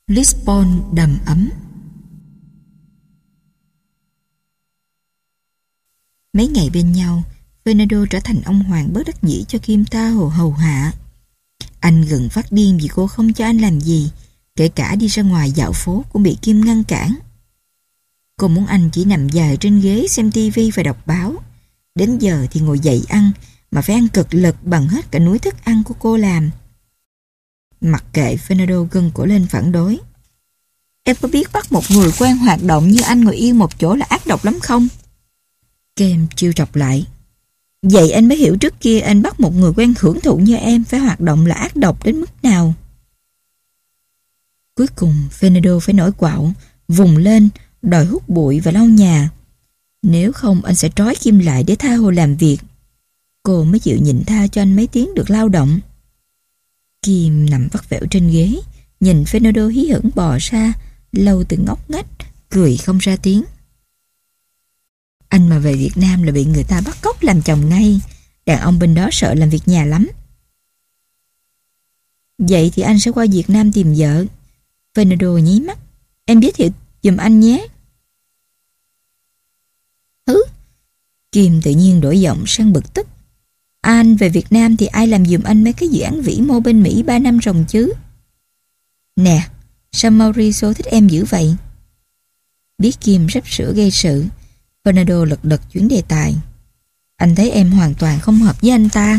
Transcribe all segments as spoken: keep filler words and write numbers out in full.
Lisbon đầm ấm. Mấy ngày bên nhau, Fernando trở thành ông hoàng bất đắc dĩ cho Kim tha hồ hầu hạ. Anh gần phát điên vì cô không cho anh làm gì, kể cả đi ra ngoài dạo phố cũng bị Kim ngăn cản. Cô muốn anh chỉ nằm dài trên ghế xem tivi và đọc báo. Đến giờ thì ngồi dậy ăn, mà phải ăn cực lực bằng hết cả núi thức ăn của cô làm. Mặc kệ, Fernando gân cổ lên phản đối. Em có biết bắt một người quen hoạt động như anh ngồi yên một chỗ là ác độc lắm không? Kim trêu chọc lại. Vậy anh mới hiểu trước kia anh bắt một người quen hưởng thụ như em phải hoạt động là ác độc đến mức nào. Cuối cùng Fernando phải nổi quạo, vùng lên, đòi hút bụi và lau nhà. Nếu không anh sẽ trói Kim lại để tha hồ làm việc. Cô mới chịu nhịn tha cho anh mấy tiếng được lao động. Kim nằm vắt vẻo trên ghế, nhìn Fernando hí hửng bò ra, lau từng ngóc ngách, cười không ra tiếng. Anh mà về Việt Nam là bị người ta bắt cóc làm chồng ngay. Đàn ông bên đó sợ làm việc nhà lắm. Vậy thì anh sẽ qua Việt Nam tìm vợ. Fernando nhí mắt. Em giới thiệu giùm anh nhé. Hứ. Kim tự nhiên đổi giọng sang bực tức. Anh về Việt Nam thì ai làm giùm anh mấy cái dự án vĩ mô bên Mỹ ba năm ròng chứ? Nè, sao Mauricio thích em dữ vậy? Biết Kim sắp sửa gây sự, Fernando lật đật chuyển đề tài. Anh thấy em hoàn toàn không hợp với anh ta.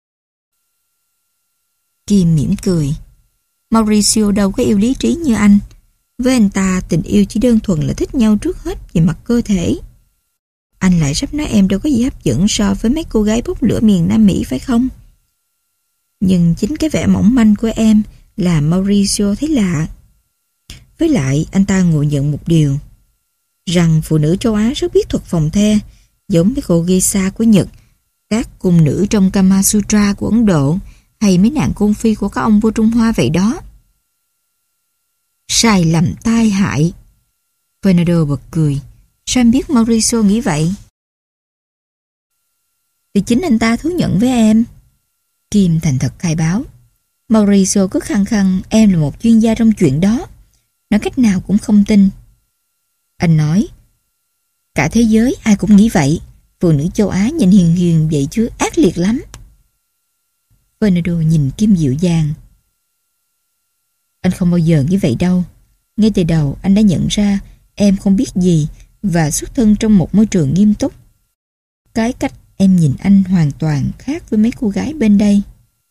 Kim mỉm cười. Mauricio đâu có yêu lý trí như anh. Với anh ta tình yêu chỉ đơn thuần là thích nhau trước hết về mặt cơ thể. Anh lại sắp nói em đâu có gì hấp dẫn so với mấy cô gái bốc lửa miền Nam Mỹ phải không? Nhưng chính cái vẻ mỏng manh của em làm Mauricio thấy lạ. Với lại anh ta ngộ nhận một điều, rằng phụ nữ châu Á rất biết thuật phòng the, giống mấy cô geisha của Nhật, các cung nữ trong Kama Sutra của Ấn Độ, hay mấy nàng cung phi của các ông vua Trung Hoa vậy đó. Sai lầm tai hại. Fernando bật cười. Sao em biết Mauricio nghĩ vậy? Thì chính anh ta thú nhận với em. Kim thành thật khai báo. Mauricio cứ khăng khăng em là một chuyên gia trong chuyện đó. Nói cách nào cũng không tin. Anh nói, cả thế giới ai cũng nghĩ vậy. Phụ nữ châu Á nhìn hiền hiền vậy chứ ác liệt lắm. Fernando nhìn Kim dịu dàng. Anh không bao giờ nghĩ vậy đâu. Ngay từ đầu anh đã nhận ra em không biết gì và xuất thân trong một môi trường nghiêm túc. Cái cách em nhìn anh hoàn toàn khác với mấy cô gái bên đây.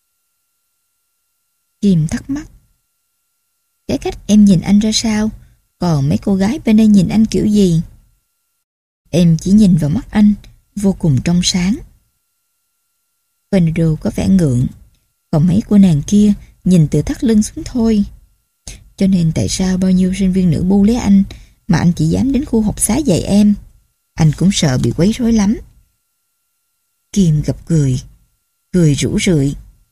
Kim thắc mắc. Cái cách em nhìn anh ra sao? Còn mấy cô gái bên đây nhìn anh kiểu gì? Em chỉ nhìn vào mắt anh, vô cùng trong sáng. Fernando có vẻ ngượng. Còn mấy cô nàng kia nhìn từ thắt lưng xuống thôi. Cho nên tại sao bao nhiêu sinh viên nữ bu lấy anh mà anh chỉ dám đến khu học xá dạy em? Anh cũng sợ bị quấy rối lắm. Kim gập cười, cười rũ rượi.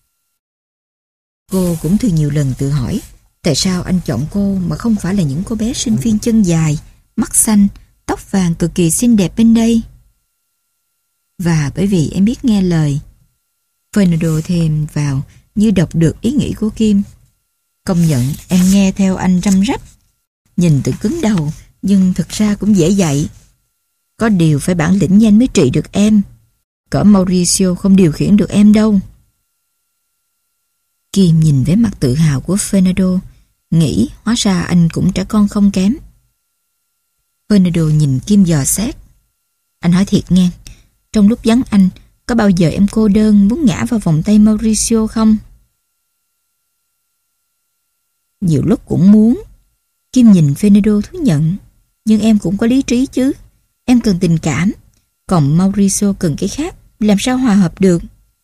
Cô cũng thường nhiều lần tự hỏi tại sao anh chọn cô mà không phải là những cô bé sinh viên chân dài, mắt xanh, tóc vàng cực kỳ xinh đẹp bên đây. Và bởi vì em biết nghe lời. Fernando thêm vào như đọc được ý nghĩ của Kim. Công nhận em nghe theo anh răm rắp. Nhìn tự cứng đầu nhưng thực ra cũng dễ dạy. Có điều phải bản lĩnh nhanh mới trị được em. Cỡ Mauricio không điều khiển được em đâu. Kim nhìn vẻ mặt tự hào của Fernando, nghĩ hóa ra anh cũng trẻ con không kém. Fernando nhìn Kim dò xét. Anh hỏi thiệt nghe, trong lúc vắng anh, có bao giờ em cô đơn muốn ngã vào vòng tay Mauricio không? Nhiều lúc cũng muốn. Kim nhìn Fernando thú nhận. Nhưng em cũng có lý trí chứ. Em cần tình cảm. Còn Mauricio cần cái khác. Làm sao hòa hợp được?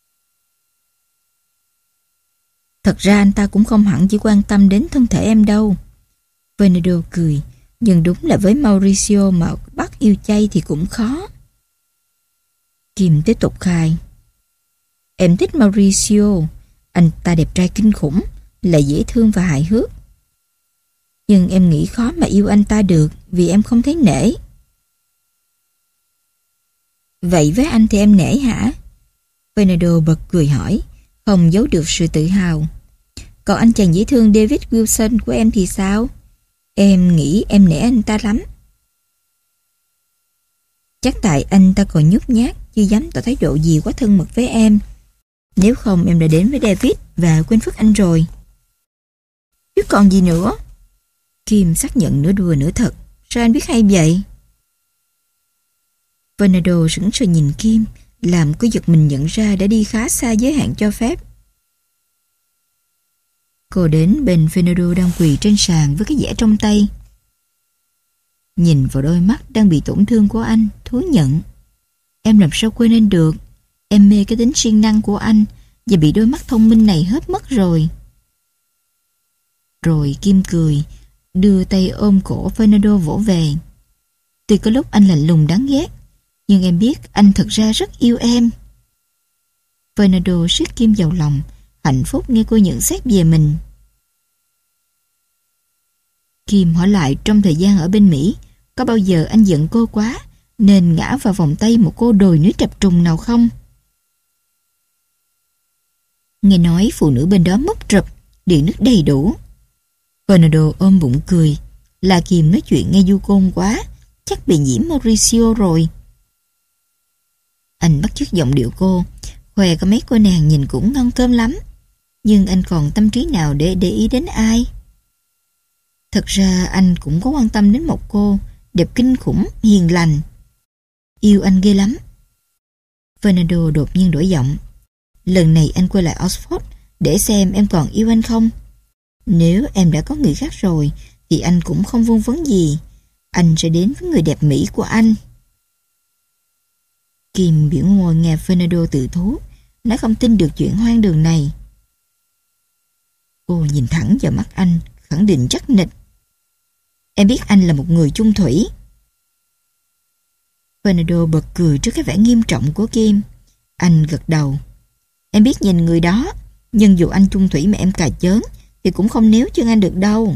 Thật ra anh ta cũng không hẳn chỉ quan tâm đến thân thể em đâu. Fernando cười. Nhưng đúng là với Mauricio mà bắt yêu chay thì cũng khó. Kim tiếp tục khai. Em thích Mauricio. Anh ta đẹp trai kinh khủng, lại dễ thương và hài hước. Nhưng em nghĩ khó mà yêu anh ta được vì em không thấy nể. Vậy với anh thì em nể hả? Fernando bật cười hỏi, không giấu được sự tự hào. Còn anh chàng dễ thương David Wilson của em thì sao? Em nghĩ em nể anh ta lắm. Chắc tại anh ta còn nhút nhát, chưa dám tỏ thái độ gì quá thân mật với em. Nếu không em đã đến với David và quên phức anh rồi. Chứ còn gì nữa? Kim xác nhận nửa đùa nửa thật. Sao anh biết hay vậy? Fernando sững sờ nhìn Kim, làm cô giật mình nhận ra đã đi khá xa giới hạn cho phép. Cô đến bên Fernando đang quỳ trên sàn với cái dẻ trong tay. Nhìn vào đôi mắt đang bị tổn thương của anh, thú nhận. Em làm sao quên anh được? Em mê cái tính siêng năng của anh và bị đôi mắt thông minh này hớp mất rồi. Rồi Kim cười, đưa tay ôm cổ Fernando vỗ về. Tuy có lúc anh lạnh lùng đáng ghét, nhưng em biết anh thật ra rất yêu em. Fernando siết Kim vào lòng, hạnh phúc nghe cô nhận xét về mình. Kim hỏi lại trong thời gian ở bên Mỹ, có bao giờ anh giận cô quá nên ngã vào vòng tay một cô đồi núi trập trùng nào không? Nghe nói phụ nữ bên đó mất rập, điện nước đầy đủ. Fernando ôm bụng cười, là Kim nói chuyện nghe du côn quá, chắc bị nhiễm Mauricio rồi. Anh bắt chước giọng điệu cô, khoe có mấy cô nàng nhìn cũng ngon cơm lắm, nhưng anh còn tâm trí nào để để ý đến ai? Thật ra anh cũng có quan tâm đến một cô, đẹp kinh khủng, hiền lành. Yêu anh ghê lắm. Fernando đột nhiên đổi giọng. Lần này anh quay lại Oxford để xem em còn yêu anh không. Nếu em đã có người khác rồi thì anh cũng không vương vấn gì. Anh sẽ đến với người đẹp Mỹ của anh. Kim biểu môi nghe Fernando tự thú, nói không tin được chuyện hoang đường này. Cô nhìn thẳng vào mắt anh, khẳng định chắc nịch. Em biết anh là một người chung thủy. Fernando bật cười trước cái vẻ nghiêm trọng của Kim. Anh gật đầu. Em biết nhìn người đó, nhưng dù anh chung thủy mà em cà chớn thì cũng không níu chân anh được đâu.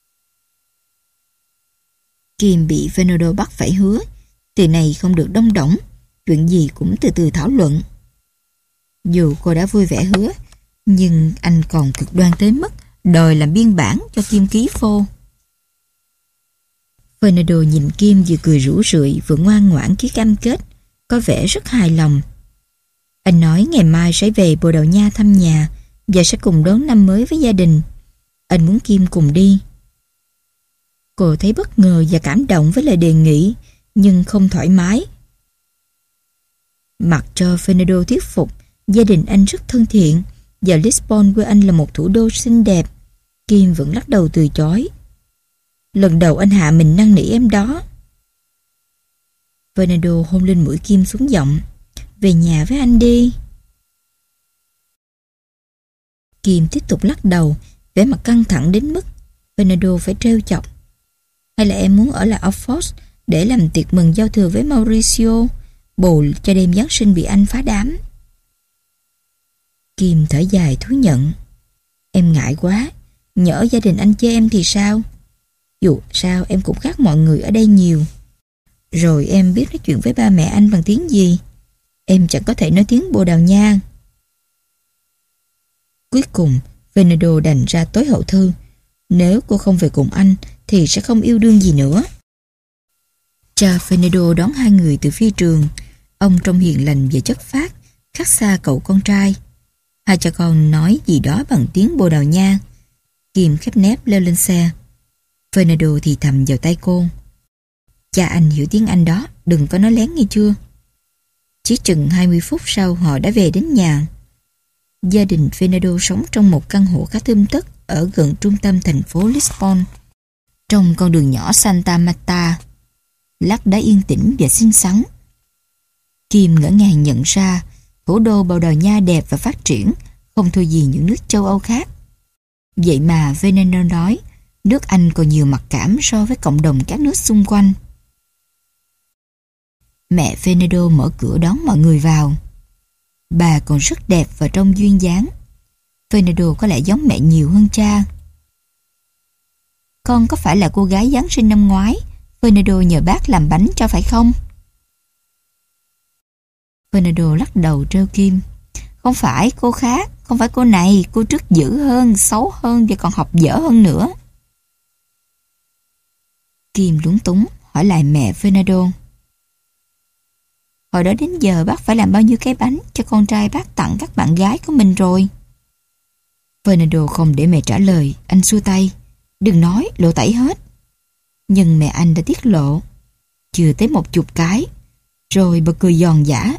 Kim bị Fernando bắt phải hứa, từ này không được đông đỏng, chuyện gì cũng từ từ thảo luận. Dù cô đã vui vẻ hứa, nhưng anh còn cực đoan tới mức đòi làm biên bản cho Kim ký phô. Fernando nhìn Kim vừa cười rủ rượi vừa ngoan ngoãn ký cam kết, có vẻ rất hài lòng. Anh nói ngày mai sẽ về Bồ Đào Nha thăm nhà và sẽ cùng đón năm mới với gia đình. Anh muốn Kim cùng đi. Cô thấy bất ngờ và cảm động với lời đề nghị, nhưng không thoải mái. Mặc cho Fernando thuyết phục, gia đình anh rất thân thiện và Lisbon quê anh là một thủ đô xinh đẹp, Kim vẫn lắc đầu từ chối. Lần đầu anh hạ mình năn nỉ em đó. Fernando hôn lên mũi Kim xuống giọng. Về nhà với anh đi. Kim tiếp tục lắc đầu, vẻ mặt căng thẳng đến mức Fernando phải trêu chọc. Hay là em muốn ở lại Oxford để làm tiệc mừng giao thừa với Mauricio, bù cho đêm Giáng sinh bị anh phá đám? Kim thở dài thú nhận. Em ngại quá, nhỡ gia đình anh chê em thì sao? Dù sao em cũng khác mọi người ở đây nhiều. Rồi em biết nói chuyện với ba mẹ anh bằng tiếng gì? Em chẳng có thể nói tiếng Bồ Đào Nha. Cuối cùng Fernando đành ra tối hậu thư. Nếu cô không về cùng anh thì sẽ không yêu đương gì nữa. Cha Fernando đón hai người từ phi trường. Ông trông hiền lành và chất phác, khác xa cậu con trai. Hai cha con nói gì đó bằng tiếng Bồ Đào Nha. Kim khép nép leo lên xe. Fernando thì thầm vào tay cô. Cha anh hiểu tiếng Anh đó, đừng có nói lén nghe chưa? Chỉ chừng hai mươi phút sau họ đã về đến nhà. Gia đình Fernando sống trong một căn hộ khá tươm tất ở gần trung tâm thành phố Lisbon, trong con đường nhỏ Santa Marta, lát đá yên tĩnh và xinh xắn. Kim ngỡ ngàng nhận ra thủ đô Bồ Đào Nha đẹp và phát triển không thua gì những nước châu Âu khác. Vậy mà Fernando nói nước Anh còn nhiều mặc cảm so với cộng đồng các nước xung quanh. Mẹ Fernando mở cửa đón mọi người vào. Bà còn rất đẹp và trông duyên dáng. Fernando có lẽ giống mẹ nhiều hơn cha. Con có phải là cô gái Giáng sinh năm ngoái Fernando nhờ bác làm bánh cho phải không? Fernando lắc đầu trêu Kim. Không phải, cô khác. không phải cô này, cô trước dữ hơn, xấu hơn và còn học dở hơn nữa. Kim lúng túng hỏi lại mẹ Fernando. Hồi đó đến giờ bác phải làm bao nhiêu cái bánh cho con trai bác tặng các bạn gái của mình rồi? Fernando không để mẹ trả lời, anh xua tay. Đừng nói, lộ tẩy hết. Nhưng mẹ anh đã tiết lộ. Chưa tới một chục cái. Rồi bật cười giòn giã.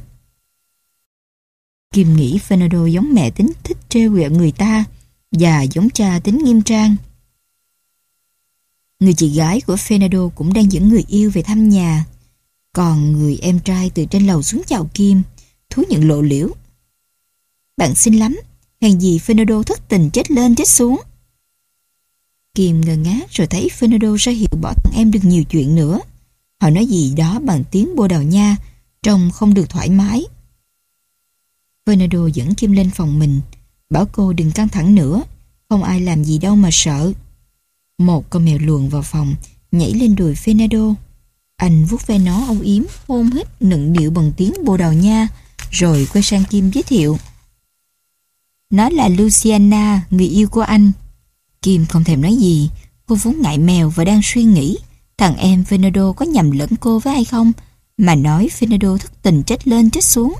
Kim nghĩ Fernando giống mẹ tính thích trêu ghẹo người ta và giống cha tính nghiêm trang. Người chị gái của Fernando cũng đang dẫn người yêu về thăm nhà. Còn người em trai từ trên lầu xuống chào Kim, thú nhận lộ liễu. Bạn xinh lắm, hèn gì Fernando thất tình chết lên chết xuống. Kim ngơ ngác rồi thấy Fernando ra hiệu bỏ thằng em được nhiều chuyện nữa. Họ nói gì đó bằng tiếng Bồ Đào Nha, trông không được thoải mái. Fernando dẫn Kim lên phòng mình, bảo cô đừng căng thẳng nữa, không ai làm gì đâu mà sợ. Một con mèo luồn vào phòng, nhảy lên đùi Fernando. Anh vuốt ve nó âu yếm, hôn hít, nựng nịu bằng tiếng Bồ Đào Nha, rồi quay sang Kim giới thiệu. Nó là Luciana, người yêu của anh. Kim không thèm nói gì, cô vốn ngại mèo và đang suy nghĩ thằng em Fernando có nhầm lẫn cô với ai không, mà nói Fernando thất tình chết lên chết xuống.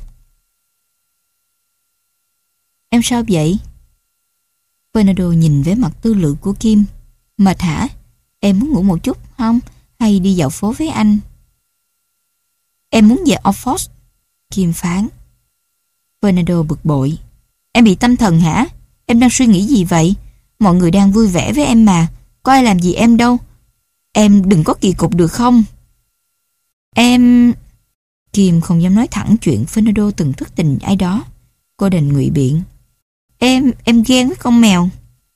Em sao vậy? Fernando nhìn vẻ mặt tư lự của Kim. Mệt hả? Em muốn ngủ một chút không? Hay đi dạo phố với anh? Em muốn về Oxford, Kim phán. Fernando bực bội. Em bị tâm thần hả? Em đang suy nghĩ gì vậy? Mọi người đang vui vẻ với em mà, có ai làm gì em đâu. Em đừng có kỳ cục được không? Em... Kim không dám nói thẳng chuyện Fernando từng thất tình ai đó. Cô đành ngụy biện. Em, em ghen với con mèo.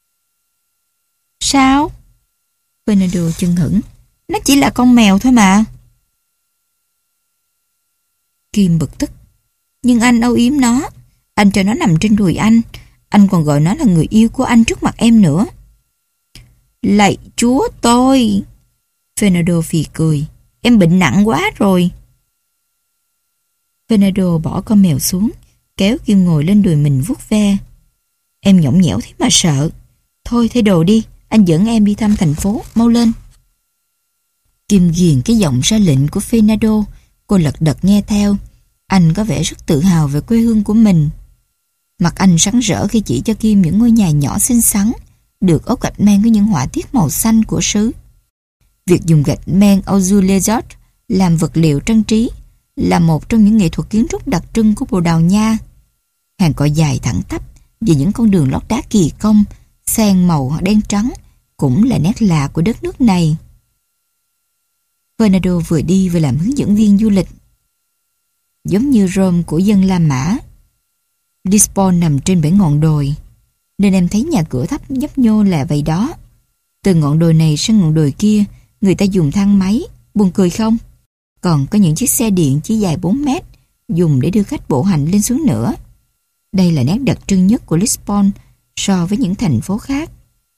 Sao? Fernando chưng hửng. Nó chỉ là con mèo thôi mà. Kim bực tức. Nhưng anh âu yếm nó. Anh cho nó nằm trên đùi anh. Anh còn gọi nó là người yêu của anh trước mặt em nữa. Lạy chúa tôi! Fernando phì cười. Em bệnh nặng quá rồi. Fernando bỏ con mèo xuống, kéo Kim ngồi lên đùi mình vuốt ve. Em nhõng nhẽo thế mà sợ. Thôi thay đồ đi, anh dẫn em đi thăm thành phố, mau lên. Kim ghiền cái giọng ra lệnh của Fernando. Cô lật đật nghe theo. Anh có vẻ rất tự hào về quê hương của mình. Mặt anh sáng rỡ khi chỉ cho Kim những ngôi nhà nhỏ xinh xắn, được ốp gạch men với những họa tiết màu xanh của xứ. Việc dùng gạch men azulejo làm vật liệu trang trí là một trong những nghệ thuật kiến trúc đặc trưng của Bồ Đào Nha. Hàng cỏ dài thẳng tắp và những con đường lót đá kỳ công, xen màu đen trắng cũng là nét lạ của đất nước này. Fernando vừa đi vừa làm hướng dẫn viên du lịch. Giống như Rome của dân La Mã, Lisbon nằm trên bể ngọn đồi, nên em thấy nhà cửa thấp nhấp nhô là vậy đó. Từ ngọn đồi này sang ngọn đồi kia, người ta dùng thang máy, buồn cười không? Còn có những chiếc xe điện chỉ dài bốn mét, dùng để đưa khách bộ hành lên xuống nữa. Đây là nét đặc trưng nhất của Lisbon so với những thành phố khác.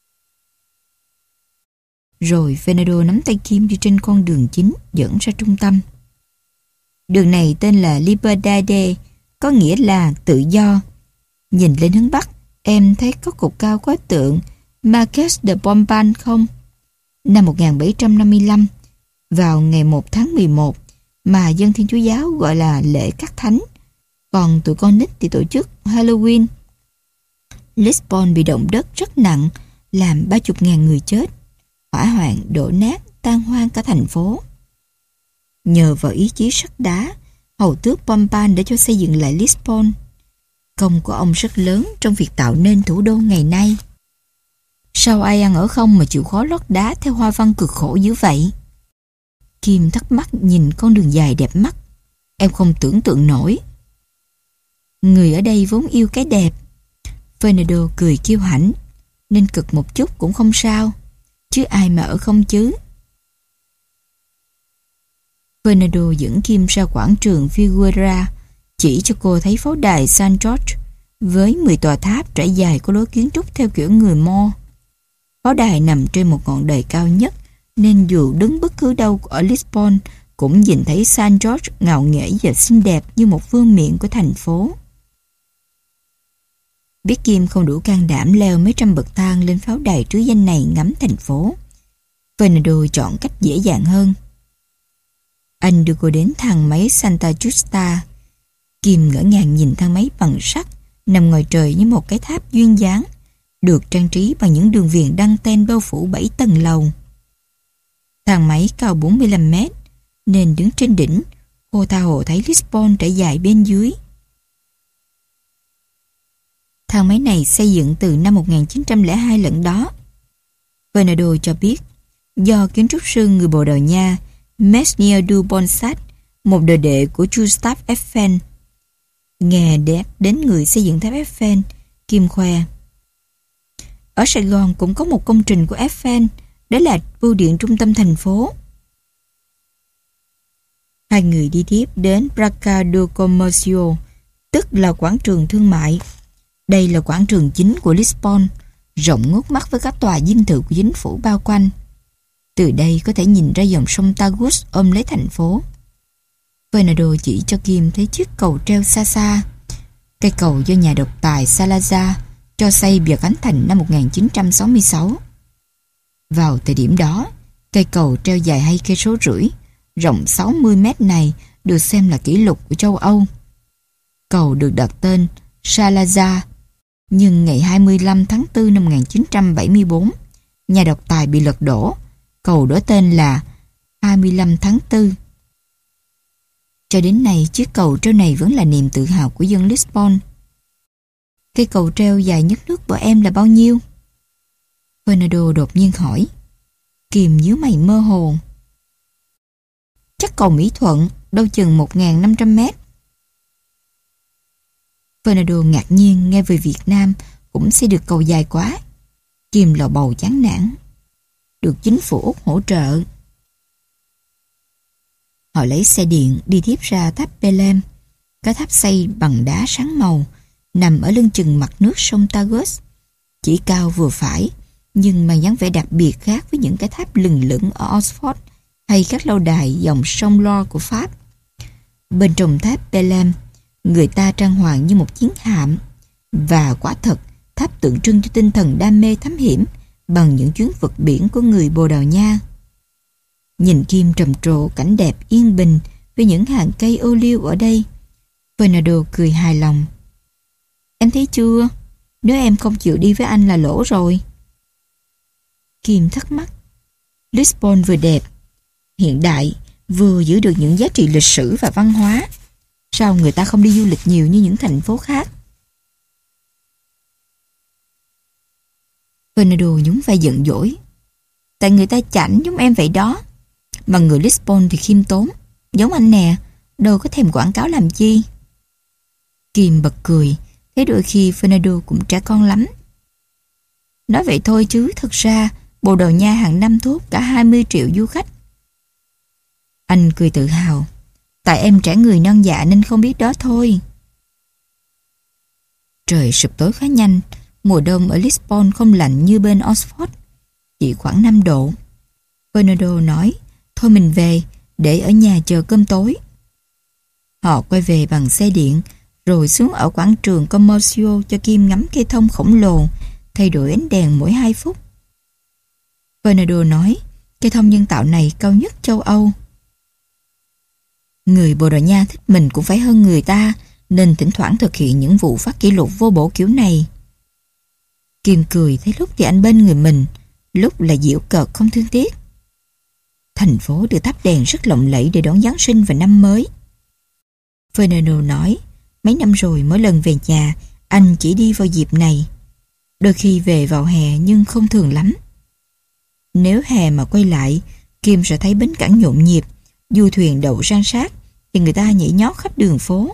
Rồi Fernando nắm tay Kim đi trên con đường chính dẫn ra trung tâm. Đường này tên là Liberdade, có nghĩa là tự do. Nhìn lên hướng Bắc, em thấy có cột cao có tượng Marqués de Pombal không? Năm một nghìn bảy trăm năm mươi lăm, vào ngày một tháng mười một, mà dân Thiên Chúa giáo gọi là lễ các thánh, còn tụi con nít thì tổ chức Halloween. Lisbon bị động đất rất nặng, làm ba chục ngàn người chết. Hỏa hoạn đổ nát, tan hoang cả thành phố. Nhờ vào ý chí sắt đá, hầu tước Pombal đã cho xây dựng lại Lisbon. Công của ông rất lớn trong việc tạo nên thủ đô ngày nay. Sao ai ăn ở không mà chịu khó lót đá theo hoa văn cực khổ dữ vậy? Kim thắc mắc nhìn con đường dài đẹp mắt. Em không tưởng tượng nổi. Người ở đây vốn yêu cái đẹp. Fernando cười kiêu hãnh. Nên cực một chút cũng không sao. Chứ ai mà ở không chứ. Fernando dẫn Kim ra quảng trường Figueira, chỉ cho cô thấy pháo đài San Jorge với mười tòa tháp trải dài có lối kiến trúc theo kiểu người Mo. Pháo đài nằm trên một ngọn đồi cao nhất, nên dù đứng bất cứ đâu ở Lisbon cũng nhìn thấy San Jorge ngạo nghễ và xinh đẹp như một vương miện của thành phố. Biết Kim không đủ can đảm leo mấy trăm bậc thang lên pháo đài trứ danh này ngắm thành phố, Fernando chọn cách dễ dàng hơn. Anh đưa cô đến thang máy Santa Justa. Kim ngỡ ngàng nhìn thang máy bằng sắt nằm ngoài trời như một cái tháp duyên dáng, được trang trí bằng những đường viền đăng ten bao phủ bảy tầng lầu. Thang máy cao bốn mươi lăm mét, nên đứng trên đỉnh, cô tha hồ thấy Lisbon trải dài bên dưới. Thang máy này xây dựng từ năm một nghìn chín trăm lẻ hai lẫn đó. Fernando cho biết, do kiến trúc sư người Bồ Đào Nha Mesnier du Ponsat, một đồ đệ của Gustave Eiffel. Nghe đẹp đến người xây dựng tháp Eiffel, Kim khoe. Ở Sài Gòn cũng có một công trình của Eiffel, đó là bưu điện trung tâm thành phố. Hai người đi tiếp đến Praça do Comércio, tức là quảng trường thương mại. Đây là quảng trường chính của Lisbon, rộng ngút mắt với các tòa dinh thự của chính phủ bao quanh. Từ đây có thể nhìn ra dòng sông Tagus ôm lấy thành phố. Fernando chỉ cho Kim thấy chiếc cầu treo xa xa. Cây cầu do nhà độc tài Salazar cho xây và khánh thành năm một nghìn chín trăm sáu mươi sáu. Vào thời điểm đó, cây cầu treo dài hai cây số rưỡi, rộng sáu mươi mét này được xem là kỷ lục của châu Âu. Cầu được đặt tên Salazar, nhưng ngày hai mươi lăm tháng tư năm một nghìn chín trăm bảy mươi bốn, nhà độc tài bị lật đổ. Cầu đổi tên là hai mươi lăm tháng tư. Cho đến nay, chiếc cầu treo này vẫn là niềm tự hào của dân Lisbon. Cây cầu treo dài nhất nước của em là bao nhiêu? Fernando đột nhiên hỏi. Kim nhíu mày mơ hồ. Chắc cầu Mỹ Thuận, đâu chừng một nghìn năm trăm mét. Fernando ngạc nhiên nghe về Việt Nam cũng xây được cầu dài quá. Kim lầu bầu chán nản. Được chính phủ Úc hỗ trợ. Họ lấy xe điện đi tiếp ra tháp Belém, cái tháp xây bằng đá sáng màu, nằm ở lưng chừng mặt nước sông Tagus, chỉ cao vừa phải, nhưng mang dáng vẻ đặc biệt khác với những cái tháp lừng lững ở Oxford hay các lâu đài dòng sông Loire của Pháp. Bên trong tháp Belém, người ta trang hoàng như một chiến hạm, và quả thật, tháp tượng trưng cho tinh thần đam mê thám hiểm bằng những chuyến vượt biển của người Bồ Đào Nha. Nhìn Kim trầm trồ cảnh đẹp yên bình với những hàng cây ô liu ở đây, Fernando cười hài lòng. Em thấy chưa? Nếu em không chịu đi với anh là lỗ rồi. Kim thắc mắc. Lisbon vừa đẹp, hiện đại, vừa giữ được những giá trị lịch sử và văn hóa. Sao người ta không đi du lịch nhiều như những thành phố khác? Fernando nhún vai giận dỗi. Tại người ta chảnh giống em vậy đó. Mà người Lisbon thì khiêm tốn, giống anh nè, đâu có thèm quảng cáo làm chi. Kim bật cười, thế đôi khi Fernando cũng trẻ con lắm. Nói vậy thôi chứ thực ra Bồ Đào Nha hàng năm thu hút cả hai mươi triệu du khách. Anh cười tự hào. Tại em trẻ người non dạ nên không biết đó thôi. Trời sụp tối khá nhanh. Mùa đông ở Lisbon không lạnh như bên Oxford, chỉ khoảng năm độ. Fernando nói, thôi mình về, để ở nhà chờ cơm tối. Họ quay về bằng xe điện, rồi xuống ở quảng trường Commercio cho Kim ngắm cây thông khổng lồ, thay đổi ánh đèn mỗi hai phút. Fernando nói, cây thông nhân tạo này cao nhất châu Âu. Người Bồ Đào Nha thích mình cũng phải hơn người ta, nên thỉnh thoảng thực hiện những vụ phá kỷ lục vô bổ kiểu này. Kim cười thấy lúc thì anh bên người mình, lúc là giễu cợt không thương tiếc. Thành phố được thắp đèn rất lộng lẫy để đón Giáng sinh và năm mới. Fernando nói, mấy năm rồi mỗi lần về nhà, anh chỉ đi vào dịp này. Đôi khi về vào hè nhưng không thường lắm. Nếu hè mà quay lại, Kim sẽ thấy bến cảng nhộn nhịp, du thuyền đậu san sát, thì người ta nhảy nhót khắp đường phố.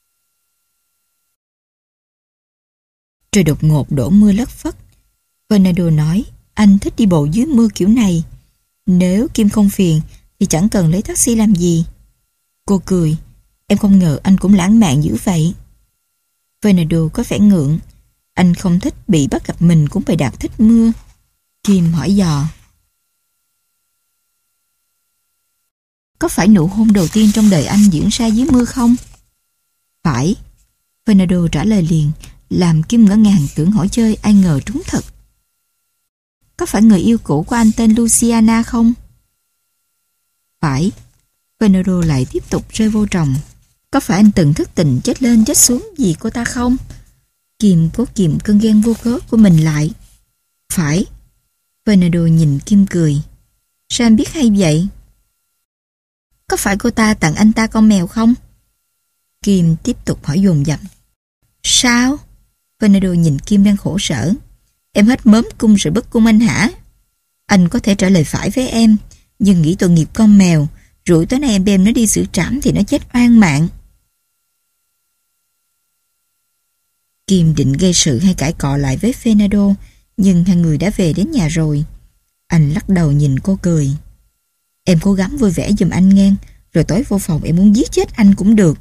Trời đột ngột đổ mưa lất phất. Fernando nói, anh thích đi bộ dưới mưa kiểu này. Nếu Kim không phiền, thì chẳng cần lấy taxi làm gì. Cô cười, em không ngờ anh cũng lãng mạn dữ vậy. Fernando có vẻ ngượng. Anh không thích bị bắt gặp mình cũng bày đặt thích mưa. Kim hỏi dò, có phải nụ hôn đầu tiên trong đời anh diễn ra dưới mưa không? Phải. Fernando trả lời liền, làm Kim ngỡ ngàng tưởng hỏi chơi, ai ngờ trúng thật. Có phải người yêu cũ của anh tên Luciana không? Phải. Fernando lại tiếp tục rơi vô tròng. Có phải anh từng thức tình chết lên chết xuống vì cô ta không? Kim cố kìm cơn ghen vô cớ của mình lại. Phải. Fernando nhìn Kim cười. Sao anh biết hay vậy? Có phải cô ta tặng anh ta con mèo không? Kim tiếp tục hỏi dồn dập. Sao? Fernando nhìn Kim đang khổ sở. Em hết mớm cung rồi bức cung anh hả? Anh có thể trả lời phải với em, nhưng nghĩ tội nghiệp con mèo, rủi tối nay em đem nó đi xử trảm thì nó chết oan mạng. Kim định gây sự hay cãi cọ lại với Fernando, nhưng hai người đã về đến nhà rồi. Anh lắc đầu nhìn cô cười. Em cố gắng vui vẻ giùm anh nghe, rồi tối vô phòng em muốn giết chết anh cũng được.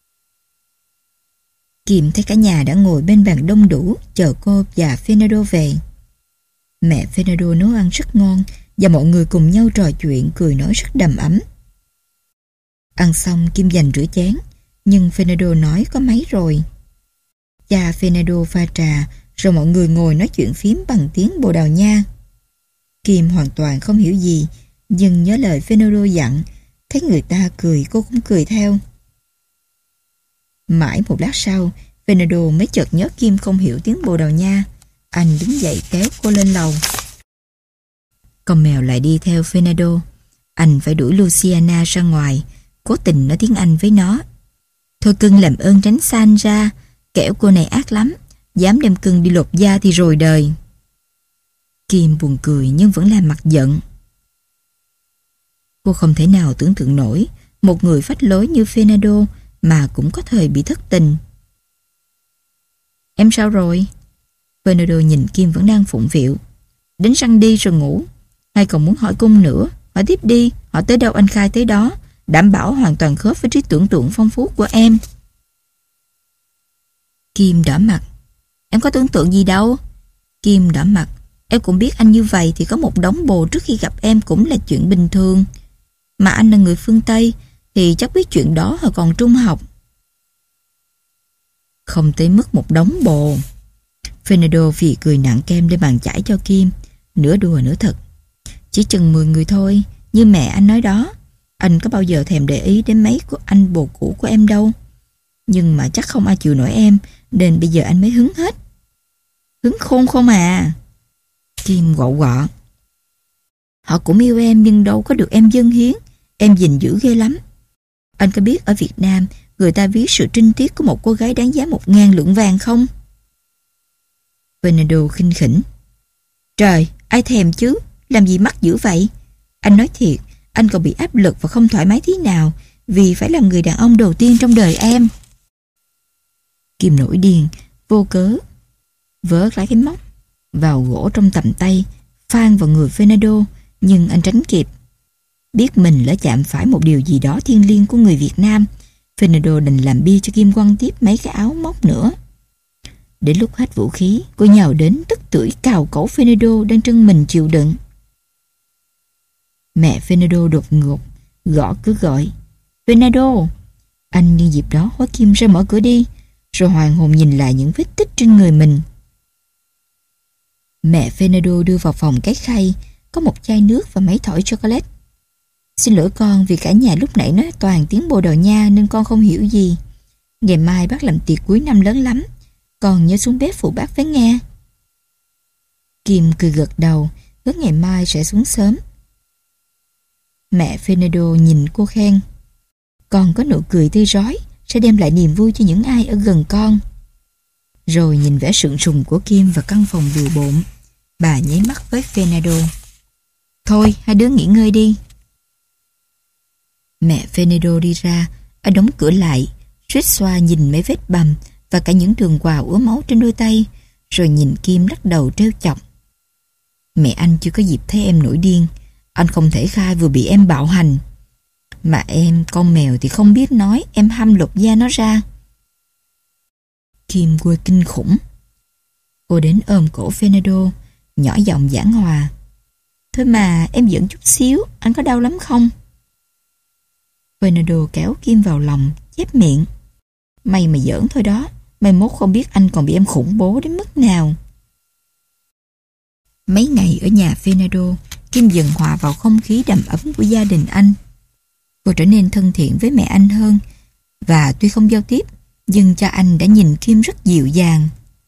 Kim thấy cả nhà đã ngồi bên bàn đông đủ chờ cô và Fernando về. Mẹ Fernando nấu ăn rất ngon và mọi người cùng nhau trò chuyện cười nói rất đầm ấm. Ăn xong Kim dành rửa chén, nhưng Fernando nói có máy rồi. Cha Fernando pha trà, rồi mọi người ngồi nói chuyện phím bằng tiếng Bồ Đào Nha. Kim hoàn toàn không hiểu gì, nhưng nhớ lời Fernando dặn, thấy người ta cười cô cũng cười theo. Mãi một lát sau, Fernando mới chợt nhớ Kim không hiểu tiếng Bồ Đào Nha. Anh đứng dậy kéo cô lên lầu. Con mèo lại đi theo Fernando. Anh phải đuổi Luciana ra ngoài, cố tình nói tiếng Anh với nó. Thôi cưng làm ơn tránh xa anh ra, kẻo cô này ác lắm, dám đem cưng đi lột da thì rồi đời. Kim buồn cười nhưng vẫn làm mặt giận. Cô không thể nào tưởng tượng nổi một người phách lối như Fernando mà cũng có thời bị thất tình. Em sao rồi? Fernando nhìn Kim vẫn đang phụng phịu. Đến răng đi rồi ngủ. Hay còn muốn hỏi cung nữa? Hỏi tiếp đi, hỏi tới đâu anh khai tới đó, đảm bảo hoàn toàn khớp với trí tưởng tượng phong phú của em. Kim đỏ mặt. Em có tưởng tượng gì đâu. Kim đỏ mặt. Em cũng biết anh như vậy thì có một đống bồ trước khi gặp em cũng là chuyện bình thường. Mà anh là người phương Tây thì chắc biết chuyện đó hồi còn trung học. Không tới mức một đống bồ. Fernando phì cười nặng kem lên bàn chải cho Kim, nửa đùa nửa thật. Chỉ chừng mười người thôi, như mẹ anh nói đó. Anh có bao giờ thèm để ý đến mấy của anh bồ cũ của em đâu. Nhưng mà chắc không ai chịu nổi em, nên bây giờ anh mới hứng hết. Hứng khôn không à? Kim quạo quọ. Họ cũng yêu em nhưng đâu có được em dâng hiến. Em gìn giữ ghê lắm. Anh có biết ở Việt Nam người ta ví sự trinh tiết của một cô gái đáng giá một ngàn lượng vàng không? Fernando khinh khỉnh. Trời, ai thèm chứ, làm gì mắc dữ vậy? Anh nói thiệt, anh còn bị áp lực và không thoải mái tí nào vì phải là người đàn ông đầu tiên trong đời em. Kim nổi điên, vô cớ vớ lấy cái móc vào gỗ trong tầm tay, phang vào người Fernando, nhưng anh tránh kịp. Biết mình lỡ chạm phải một điều gì đó thiêng liêng của người Việt Nam, Fernando đành làm bia cho Kim quăng tiếp mấy cái áo móc nữa. Đến lúc hết vũ khí, cô nhào đến tức tưởi cào cổ Fernando đang trưng mình chịu đựng. Mẹ Fernando đột ngột gõ cứ gọi Fernando. Anh nhân dịp đó hối Kim ra mở cửa đi, rồi hoàng hồn nhìn lại những vết tích trên người mình. Mẹ Fernando đưa vào phòng cái khay, có một chai nước và mấy thỏi chocolate. Xin lỗi con vì cả nhà lúc nãy nói toàn tiếng Bồ Đào Nha nên con không hiểu gì. Ngày mai bác làm tiệc cuối năm lớn lắm, con nhớ xuống bếp phụ bác với nghe. Kim cười gật đầu, hứa ngày mai sẽ xuống sớm. Mẹ Fernando nhìn cô khen. Con có nụ cười tươi rói, sẽ đem lại niềm vui cho những ai ở gần con. Rồi nhìn vẻ sượng sùng của Kim và căn phòng bừa bộn, bà nháy mắt với Fernando. Thôi, hai đứa nghỉ ngơi đi. Mẹ Fernando đi ra, anh đóng cửa lại, suýt xoa nhìn mấy vết bầm và cả những đường quào ứa máu trên đôi tay, rồi nhìn Kim lắc đầu trêu chọc. Mẹ anh chưa có dịp thấy em nổi điên, anh không thể khai vừa bị em bạo hành. Mà em, con mèo thì không biết nói, em hăm lột da nó ra. Kim quê kinh khủng. Cô đến ôm cổ Fernando, nhỏ giọng giảng hòa. Thôi mà, em giỡn chút xíu, anh có đau lắm không? Fernando kéo Kim vào lòng, chép miệng. Mày mà giỡn thôi đó, Mai mốt không biết anh còn bị em khủng bố đến mức nào. Mấy ngày ở nhà Fernando, Kim dần hòa vào không khí đầm ấm của gia đình anh. Cô trở nên thân thiện với mẹ anh hơn, và tuy không giao tiếp, nhưng cha anh đã nhìn Kim rất dịu dàng.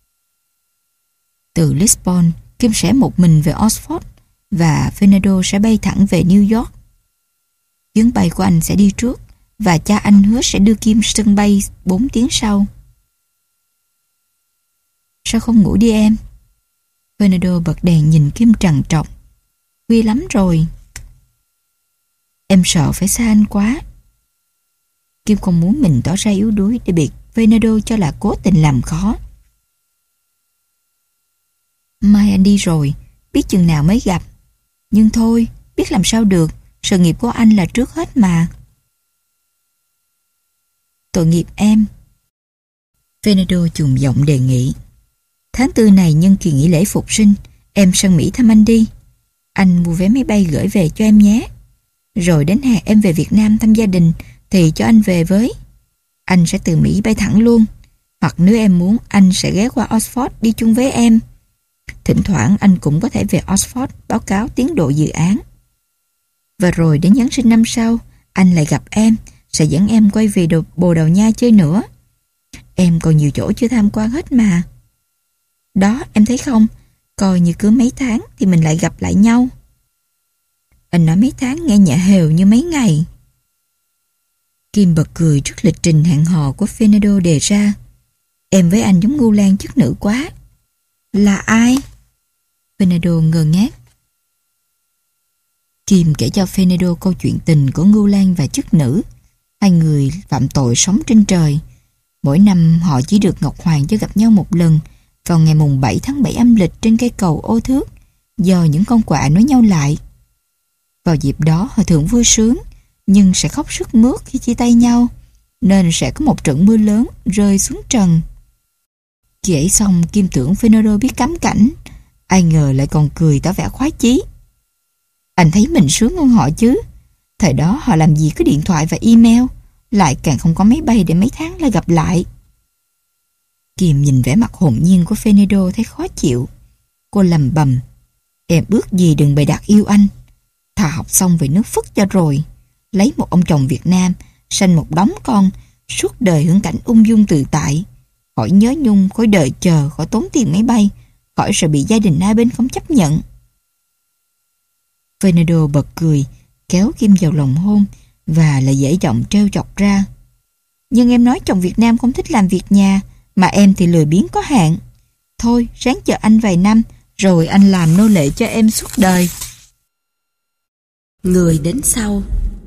Từ Lisbon, Kim sẽ một mình về Oxford, và Fernando sẽ bay thẳng về New York. Chuyến bay của anh sẽ đi trước, và cha anh hứa sẽ đưa Kim sân bay bốn tiếng sau. Sao không ngủ đi em? Fernando bật đèn nhìn Kim trằn trọc. Khuya lắm rồi. Em sợ phải xa anh quá. Kim không muốn mình tỏ ra yếu đuối để bị Fernando cho là cố tình làm khó. Mai anh đi rồi, biết chừng nào mới gặp. Nhưng thôi, biết làm sao được, sự nghiệp của anh là trước hết mà. Tội nghiệp em. Fernando trùng giọng đề nghị. Tháng tư này nhân kỳ nghỉ lễ phục sinh, em sang Mỹ thăm anh đi. Anh mua vé máy bay gửi về cho em nhé. Rồi đến hè em về Việt Nam thăm gia đình thì cho anh về với. Anh sẽ từ Mỹ bay thẳng luôn. Hoặc nếu em muốn, anh sẽ ghé qua Oxford đi chung với em. Thỉnh thoảng anh cũng có thể về Oxford báo cáo tiến độ dự án. Và rồi đến Giáng sinh năm sau, anh lại gặp em, sẽ dẫn em quay về đồ, Bồ Đào Nha chơi nữa. Em còn nhiều chỗ chưa tham quan hết mà. Đó, em thấy không? Coi như cứ mấy tháng thì mình lại gặp lại nhau. Anh nói mấy tháng nghe nhẹ hều như mấy ngày. Kim bật cười trước lịch trình hẹn hò của Fernando đề ra. Em với anh giống Ngưu Lan chức nữ quá. Là ai? Fernando ngơ ngác. Kim kể cho Fernando câu chuyện tình của Ngưu Lan và chức nữ. Hai người phạm tội sống trên trời. Mỗi năm họ chỉ được Ngọc Hoàng cho gặp nhau một lần, vào ngày mùng bảy tháng bảy âm lịch trên cây cầu Ô Thước, do những con quạ nối nhau lại. Vào dịp đó họ thường vui sướng, nhưng sẽ khóc sướt mướt khi chia tay nhau, nên sẽ có một trận mưa lớn rơi xuống trần. Kể xong, Kim tưởng Fernando biết cắm cảnh, ai ngờ lại còn cười tỏ vẻ khoái chí. Anh thấy mình sướng hơn họ chứ. Thời đó họ làm gì có điện thoại và email, lại càng không có máy bay để mấy tháng lại gặp lại. Kim nhìn vẻ mặt hồn nhiên của Fernando thấy khó chịu. Cô lầm bầm. Em ước gì đừng bày đặt yêu anh. Thà học xong về nước Phất cho rồi. Lấy một ông chồng Việt Nam, sanh một đống con, suốt đời hưởng cảnh ung dung tự tại. Khỏi nhớ nhung, khỏi đợi chờ, khỏi tốn tiền máy bay, khỏi sợ bị gia đình hai bên không chấp nhận. Fernando bật cười, kéo Kim vào lòng hôn và lại dễ giọng trêu chọc ra. Nhưng em nói chồng Việt Nam không thích làm việc nhà, mà em thì lười biếng có hạn. Thôi, ráng chờ anh vài năm, rồi anh làm nô lệ cho em suốt đời. Người đến sau.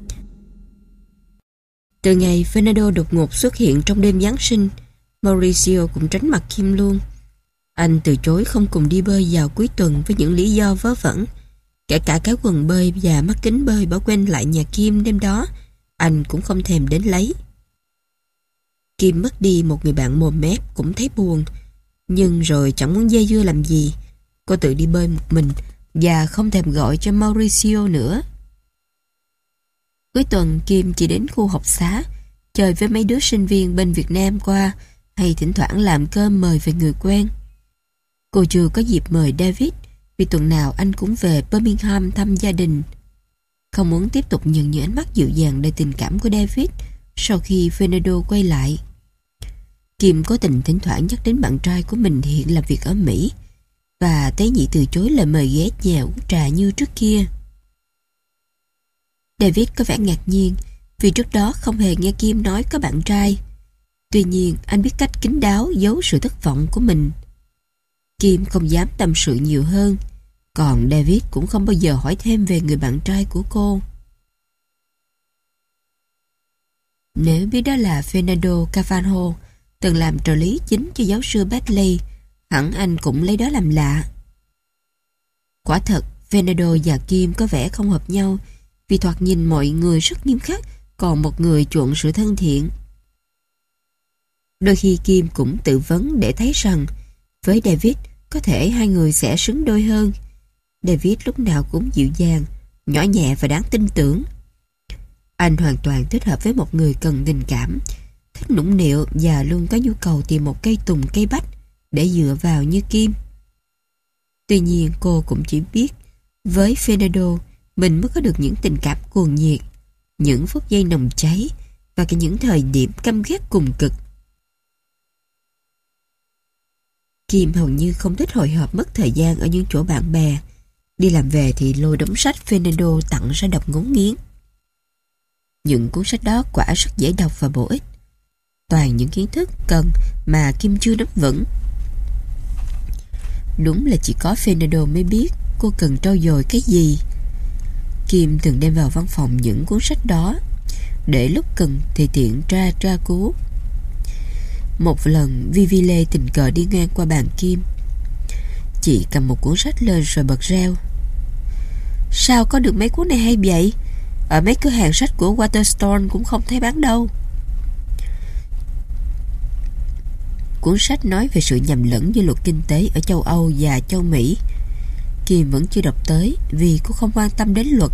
Từ ngày Fernando đột ngột xuất hiện trong đêm Giáng sinh, Mauricio cũng tránh mặt Kim luôn. Anh từ chối không cùng đi bơi vào cuối tuần với những lý do vớ vẩn. Kể cả cái quần bơi và mắt kính bơi bỏ quên lại nhà Kim đêm đó, anh cũng không thèm đến lấy. Kim mất đi một người bạn mồm mép cũng thấy buồn, nhưng rồi chẳng muốn dây dưa làm gì. Cô tự đi bơi một mình và không thèm gọi cho Mauricio nữa. Cuối tuần Kim chỉ đến khu học xá chơi với mấy đứa sinh viên bên Việt Nam qua, hay thỉnh thoảng làm cơm mời về người quen. Cô chưa có dịp mời David vì tuần nào anh cũng về Birmingham thăm gia đình. Không muốn tiếp tục nhận những ánh mắt dịu dàng đầy tình cảm của David sau khi Fernando quay lại. Kim có tình thỉnh thoảng nhắc đến bạn trai của mình hiện làm việc ở Mỹ, và tế nhị từ chối lời mời ghé nhà uống trà như trước kia. David có vẻ ngạc nhiên vì trước đó không hề nghe Kim nói có bạn trai. Tuy nhiên anh biết cách kín đáo giấu sự thất vọng của mình. Kim không dám tâm sự nhiều hơn, còn David cũng không bao giờ hỏi thêm về người bạn trai của cô. Nếu biết đó là Fernando Carvalho, từng làm trợ lý chính cho giáo sư Bentley, hẳn anh cũng lấy đó làm lạ. Quả thật, Fernando và Kim có vẻ không hợp nhau, vì thoạt nhìn mọi người rất nghiêm khắc, còn một người chuộng sự thân thiện. Đôi khi Kim cũng tự vấn để thấy rằng với David có thể hai người sẽ xứng đôi hơn. David lúc nào cũng dịu dàng, nhỏ nhẹ và đáng tin tưởng. Anh hoàn toàn thích hợp với một người cần tình cảm, thích nũng nịu và luôn có nhu cầu tìm một cây tùng cây bách để dựa vào như Kim. Tuy nhiên cô cũng chỉ biết với Fernando mình mới có được những tình cảm cuồng nhiệt, những phút giây nồng cháy và cả những thời điểm căm ghét cùng cực. Kim hầu như không thích hồi hộp mất thời gian ở những chỗ bạn bè. Đi làm về thì lôi đống sách Fernando tặng ra đọc ngấu nghiến. Những cuốn sách đó quả rất dễ đọc và bổ ích. Toàn những kiến thức cần mà Kim chưa nắm vững. Đúng là chỉ có Fernando mới biết cô cần trau dồi cái gì. Kim thường đem vào văn phòng những cuốn sách đó để lúc cần thì tiện tra tra cứu. Một lần Vivi Lê tình cờ đi ngang qua bàn Kim. Chị cầm một cuốn sách lên rồi bật reo: "Sao có được mấy cuốn này hay vậy? Ở mấy cửa hàng sách của Waterstone cũng không thấy bán đâu." Cuốn sách nói về sự nhầm lẫn giữa luật kinh tế ở châu Âu và châu Mỹ. Kim vẫn chưa đọc tới vì cô không quan tâm đến luật.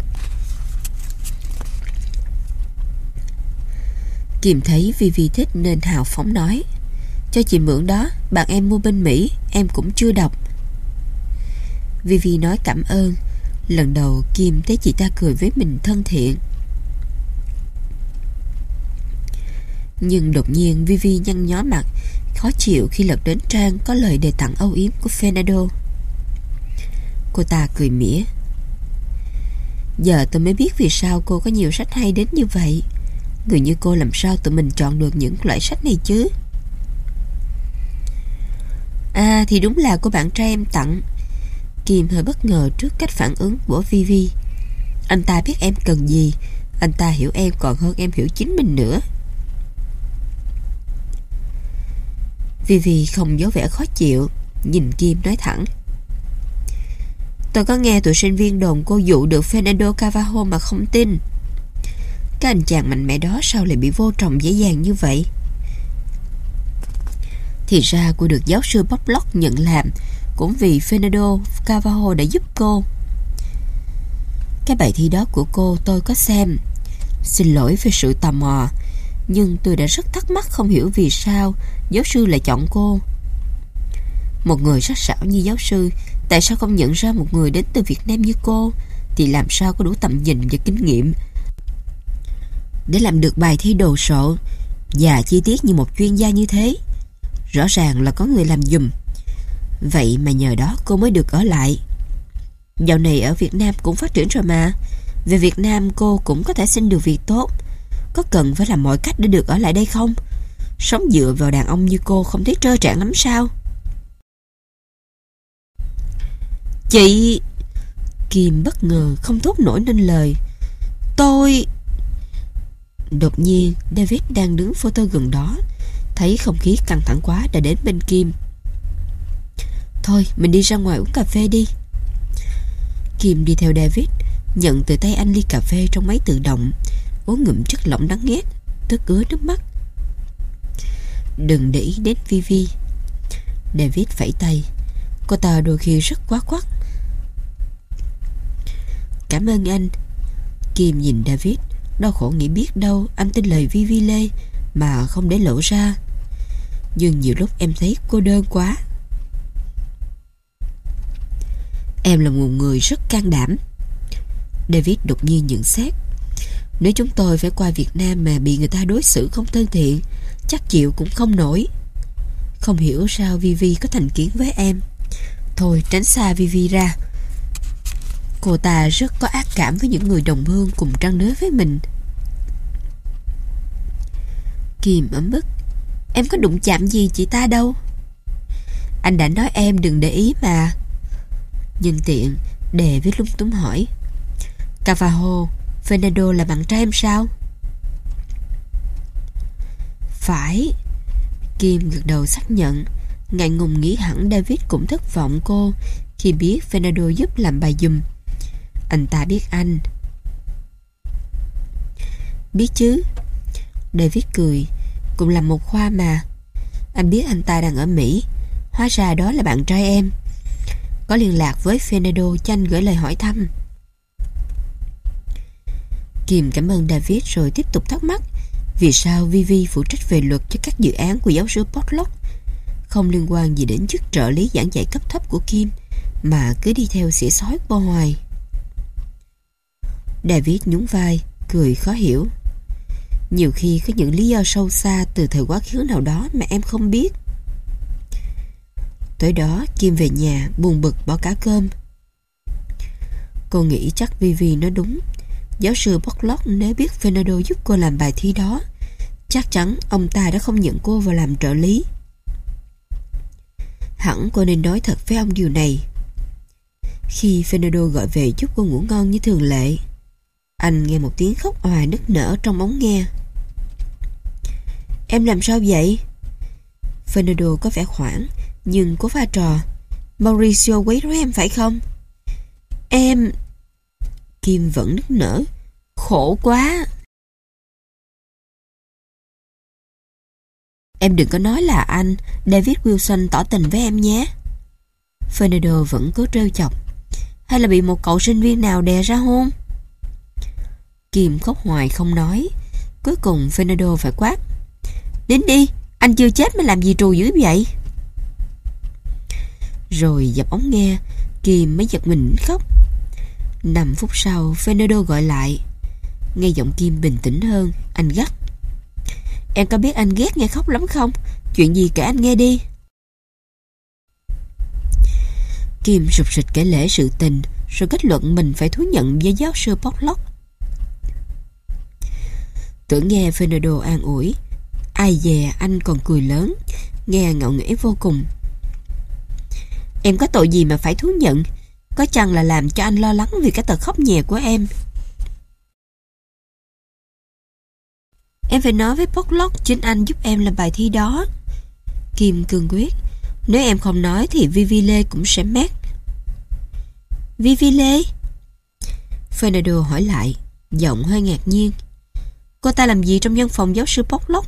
Kim thấy Vivi thích nên hào phóng nói: "Cho chị mượn đó, bạn em mua bên Mỹ, em cũng chưa đọc." Vivi nói cảm ơn. Lần đầu Kim thấy chị ta cười với mình thân thiện. Nhưng đột nhiên Vivi nhăn nhó mặt, khó chịu khi lật đến trang có lời đề tặng âu yếm của Fernando. Cô ta cười mỉa: "Giờ tôi mới biết vì sao cô có nhiều sách hay đến như vậy. Người như cô làm sao tụi mình chọn được những loại sách này chứ?" "À thì đúng là cô bạn trai em tặng." Kim hơi bất ngờ trước cách phản ứng của Vivi. Anh ta biết em cần gì. Anh ta hiểu em còn hơn em hiểu chính mình nữa. Vivi không giấu vẻ khó chịu, nhìn Kim nói thẳng: "Tôi có nghe tụi sinh viên đồn cô dụ được Fernando Carvalho mà không tin. Cái anh chàng mạnh mẽ đó sao lại bị vô trồng dễ dàng như vậy? Thì ra cô được giáo sư Bob Locke nhận làm cũng vì Fernando Carvalho đã giúp cô. Cái bài thi đó của cô tôi có xem. Xin lỗi về sự tò mò, nhưng tôi đã rất thắc mắc không hiểu vì sao giáo sư lại chọn cô. Một người sắc sảo như giáo sư, tại sao không nhận ra một người đến từ Việt Nam như cô thì làm sao có đủ tầm nhìn và kinh nghiệm để làm được bài thi đồ sộ và chi tiết như một chuyên gia như thế? Rõ ràng là có người làm giùm. Vậy mà nhờ đó cô mới được ở lại. Dạo này ở Việt Nam cũng phát triển rồi mà. Về Việt Nam cô cũng có thể xin được việc tốt. Có cần phải làm mọi cách để được ở lại đây không? Sống dựa vào đàn ông như cô không thấy trơ trẽn lắm sao?" "Chị..." Kim bất ngờ không thốt nổi nên lời. "Tôi..." Đột nhiên David đang đứng photo gần đó, thấy không khí căng thẳng quá đã đến bên Kim. "Thôi mình đi ra ngoài uống cà phê đi." Kim đi theo David, nhận từ tay anh ly cà phê trong máy tự động, uống ngụm chất lỏng đắng nghét, tức ứa nước mắt. "Đừng để ý đến Vivi." David phẩy tay. Cô ta đôi khi rất quá quắt. "Cảm ơn anh." Kim nhìn David, đau khổ nghĩ biết đâu anh tin lời Vivi Lê mà không để lộ ra. Nhưng nhiều lúc em thấy cô đơn quá. "Em là một người rất can đảm." David đột nhiên nhận xét. "Nếu chúng tôi phải qua Việt Nam mà bị người ta đối xử không thân thiện, chắc chịu cũng không nổi. Không hiểu sao Vivi có thành kiến với em. Thôi tránh xa Vivi ra. Cô ta rất có ác cảm với những người đồng hương cùng trăng nứa với mình." Kim ấm ức. "Em có đụng chạm gì chị ta đâu." "Anh đã nói em đừng để ý mà." Nhân tiện David lúng túng hỏi: "Carvalho, Fernando là bạn trai em sao?" "Phải." Kim gật đầu xác nhận. Ngại ngùng nghĩ hẳn David cũng thất vọng cô khi biết Fernando giúp làm bài giùm. Anh ta biết anh. "Biết chứ." David cười. "Cùng làm một khoa mà. Anh biết anh ta đang ở Mỹ. Hóa ra đó là bạn trai em. Có liên lạc với Fernando cho anh gửi lời hỏi thăm." Kim cảm ơn David rồi tiếp tục thắc mắc Vì sao Vivi phụ trách về luật cho các dự án của giáo sư Potlock, không liên quan gì đến chức trợ lý giảng dạy cấp thấp của Kim, mà cứ đi theo xỉa xói cô hoài? David nhún vai, cười khó hiểu. Nhiều khi có những lý do sâu xa từ thời quá khứ nào đó mà em không biết. Tối đó Kim về nhà buồn bực bỏ cả cơm. Cô nghĩ chắc Vivi nói đúng. Giáo sư Potlock nếu biết Fernando giúp cô làm bài thi đó, chắc chắn ông ta đã không nhận cô vào làm trợ lý. Hẳn cô nên nói thật với ông điều này. Khi Fernando gọi về giúp cô ngủ ngon như thường lệ, anh nghe một tiếng khóc òa nức nở trong ống nghe. Em làm sao vậy? Fernando có vẻ hoảng, nhưng có pha trò. Mauricio quấy rối em phải không? Em... Kim vẫn nức nở. Khổ quá. Em đừng có nói là anh David Wilson tỏ tình với em nhé. Fernando vẫn cố trêu chọc. Hay là bị một cậu sinh viên nào đè ra hôn? Kim khóc hoài không nói. Cuối cùng Fernando phải quát. Đến đi, anh chưa chết mà làm gì trù dữ vậy? Rồi dập ống nghe, Kim mới giật mình khóc. Năm phút sau Fernando gọi lại. Nghe giọng Kim bình tĩnh hơn, anh gắt. Em có biết anh ghét nghe khóc lắm không? Chuyện gì kể anh nghe đi. Kim sụp sịch kể lể sự tình, rồi kết luận mình phải thú nhận với giáo sư Potlock. Tưởng nghe Fernando an ủi, ai dè anh còn cười lớn, nghe ngạo nghễ vô cùng. Em có tội gì mà phải thú nhận? Có chăng là làm cho anh lo lắng vì cái tật khóc nhè của em? Em phải nói với Potlock chính anh giúp em làm bài thi đó. Kim cương quyết. Nếu em không nói thì Vivi Lê cũng sẽ mát. Vivi Lê? Fernando hỏi lại, giọng hơi ngạc nhiên. Cô ta làm gì trong văn phòng giáo sư Potlock?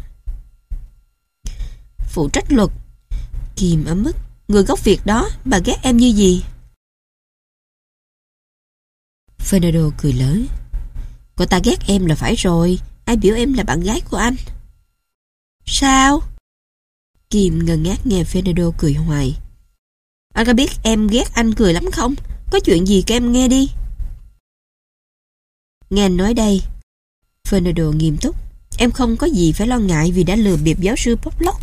Phụ trách luật. Kim ấm ức. Người gốc Việt đó, bà ghét em như gì? Fernando cười lớn. Cô ta ghét em là phải rồi. Ai biểu em là bạn gái của anh? Sao? Kim ngơ ngác nghe Fernando cười hoài. Anh có biết em ghét anh cười lắm không? Có chuyện gì kể em nghe đi. Nghe anh nói đây. Fernando nghiêm túc. Em không có gì phải lo ngại vì đã lừa bịp giáo sư Potlock.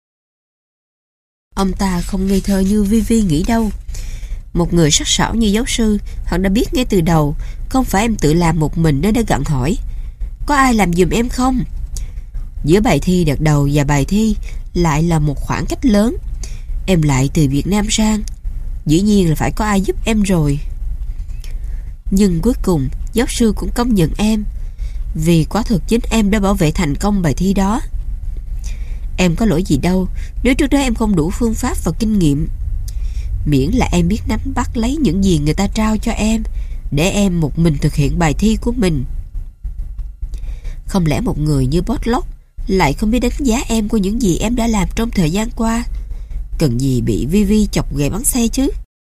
Ông ta không ngây thơ như Vivi nghĩ đâu. Một người sắc sảo như giáo sư, họ đã biết ngay từ đầu, không phải em tự làm một mình nên đã gặng hỏi. Có ai làm giùm em không? Giữa bài thi đợt đầu và bài thi lại là một khoảng cách lớn. Em lại từ Việt Nam sang, dĩ nhiên là phải có ai giúp em rồi. Nhưng cuối cùng giáo sư cũng công nhận em, vì quả thực chính em đã bảo vệ thành công bài thi đó. Em có lỗi gì đâu nếu trước đó em không đủ phương pháp và kinh nghiệm. Miễn là em biết nắm bắt lấy những gì người ta trao cho em, để em một mình thực hiện bài thi của mình. Không lẽ một người như Potlock lại không biết đánh giá em của những gì em đã làm trong thời gian qua? Cần gì bị Vivi chọc ghệ bắn xe chứ?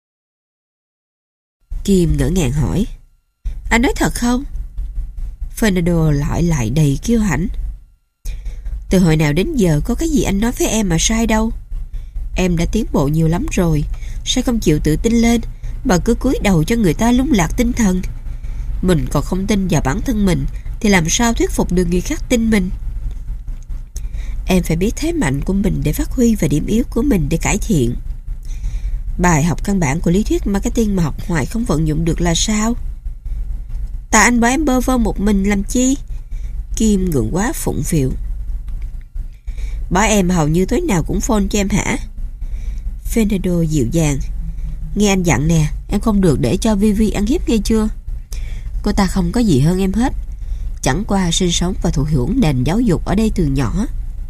Kim ngỡ ngàng hỏi. Anh nói thật không? Fernando lại lại đầy kiêu hãnh. Từ hồi nào đến giờ có cái gì anh nói với em mà sai đâu. Em đã tiến bộ nhiều lắm rồi. Sao không chịu tự tin lên mà cứ cúi đầu cho người ta lung lạc tinh thần? Mình còn không tin vào bản thân mình thì làm sao thuyết phục được người khác tin mình? Em phải biết thế mạnh của mình để phát huy và điểm yếu của mình để cải thiện. Bài học căn bản của lý thuyết marketing mà học hoài không vận dụng được là sao? Tại anh bảo em bơ vơ một mình làm chi? Kim ngượng quá phụng phịu. Bảo em hầu như tối nào cũng phone cho em hả? Fernando dịu dàng. Nghe anh dặn nè, em không được để cho Vivi ăn hiếp nghe chưa? Cô ta không có gì hơn em hết, chẳng qua sinh sống và thụ hưởng nền giáo dục ở đây từ nhỏ.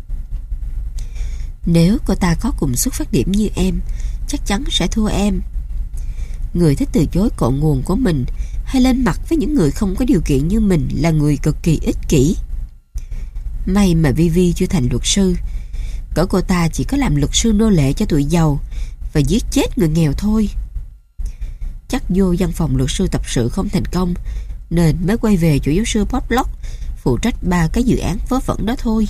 Nếu cô ta có cùng xuất phát điểm như em, chắc chắn sẽ thua em. Người thích từ chối cội nguồn của mình hay lên mặt với những người không có điều kiện như mình là người cực kỳ ích kỷ. May mà Vivi chưa thành luật sư. Cỡ cô ta chỉ có làm luật sư nô lệ cho tụi giàu và giết chết người nghèo thôi. Chắc vô văn phòng luật sư tập sự không thành công nên mới quay về chỗ giáo sư Potlock phụ trách ba cái dự án vớ vẩn đó thôi.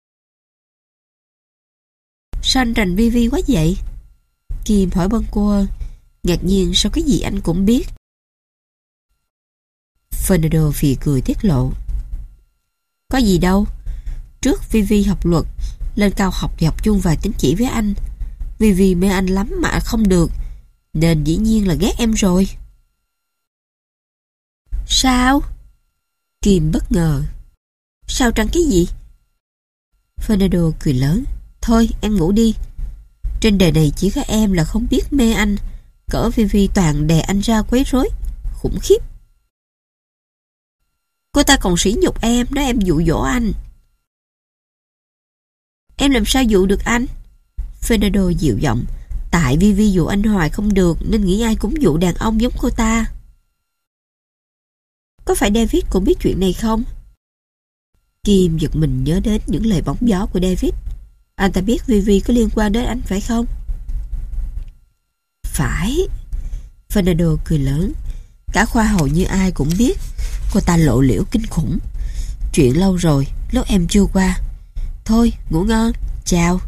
Sao anh rành vi vi quá vậy? Kim hỏi Bunker, ngạc nhiên sao cái gì anh cũng biết. Fernando phì cười tiết lộ. Có gì đâu. Trước Vivi học luật, lên cao học thì học chung vài tín chỉ với anh. Vivi mê anh lắm mà không được, nên dĩ nhiên là ghét em rồi. Sao? Kim bất ngờ. Sao trăng cái gì? Fernando cười lớn. Thôi em ngủ đi. Trên đời này chỉ có em là không biết mê anh. Cỡ Vivi toàn đè anh ra quấy rối. Khủng khiếp. Cô ta còn sỉ nhục em, nói em dụ dỗ anh. Em làm sao dụ được anh? Fernando dịu giọng. Tại Vivi dụ anh hoài không được, nên nghĩ ai cũng dụ đàn ông giống cô ta. Có phải David cũng biết chuyện này không? Kim giật mình nhớ đến những lời bóng gió của David. Anh ta biết Vivi có liên quan đến anh phải không? Phải. Fernando cười lớn. Cả khoa hầu như ai cũng biết. Cô ta lộ liễu kinh khủng. Chuyện lâu rồi, lúc em chưa qua. Thôi, ngủ ngon, chào.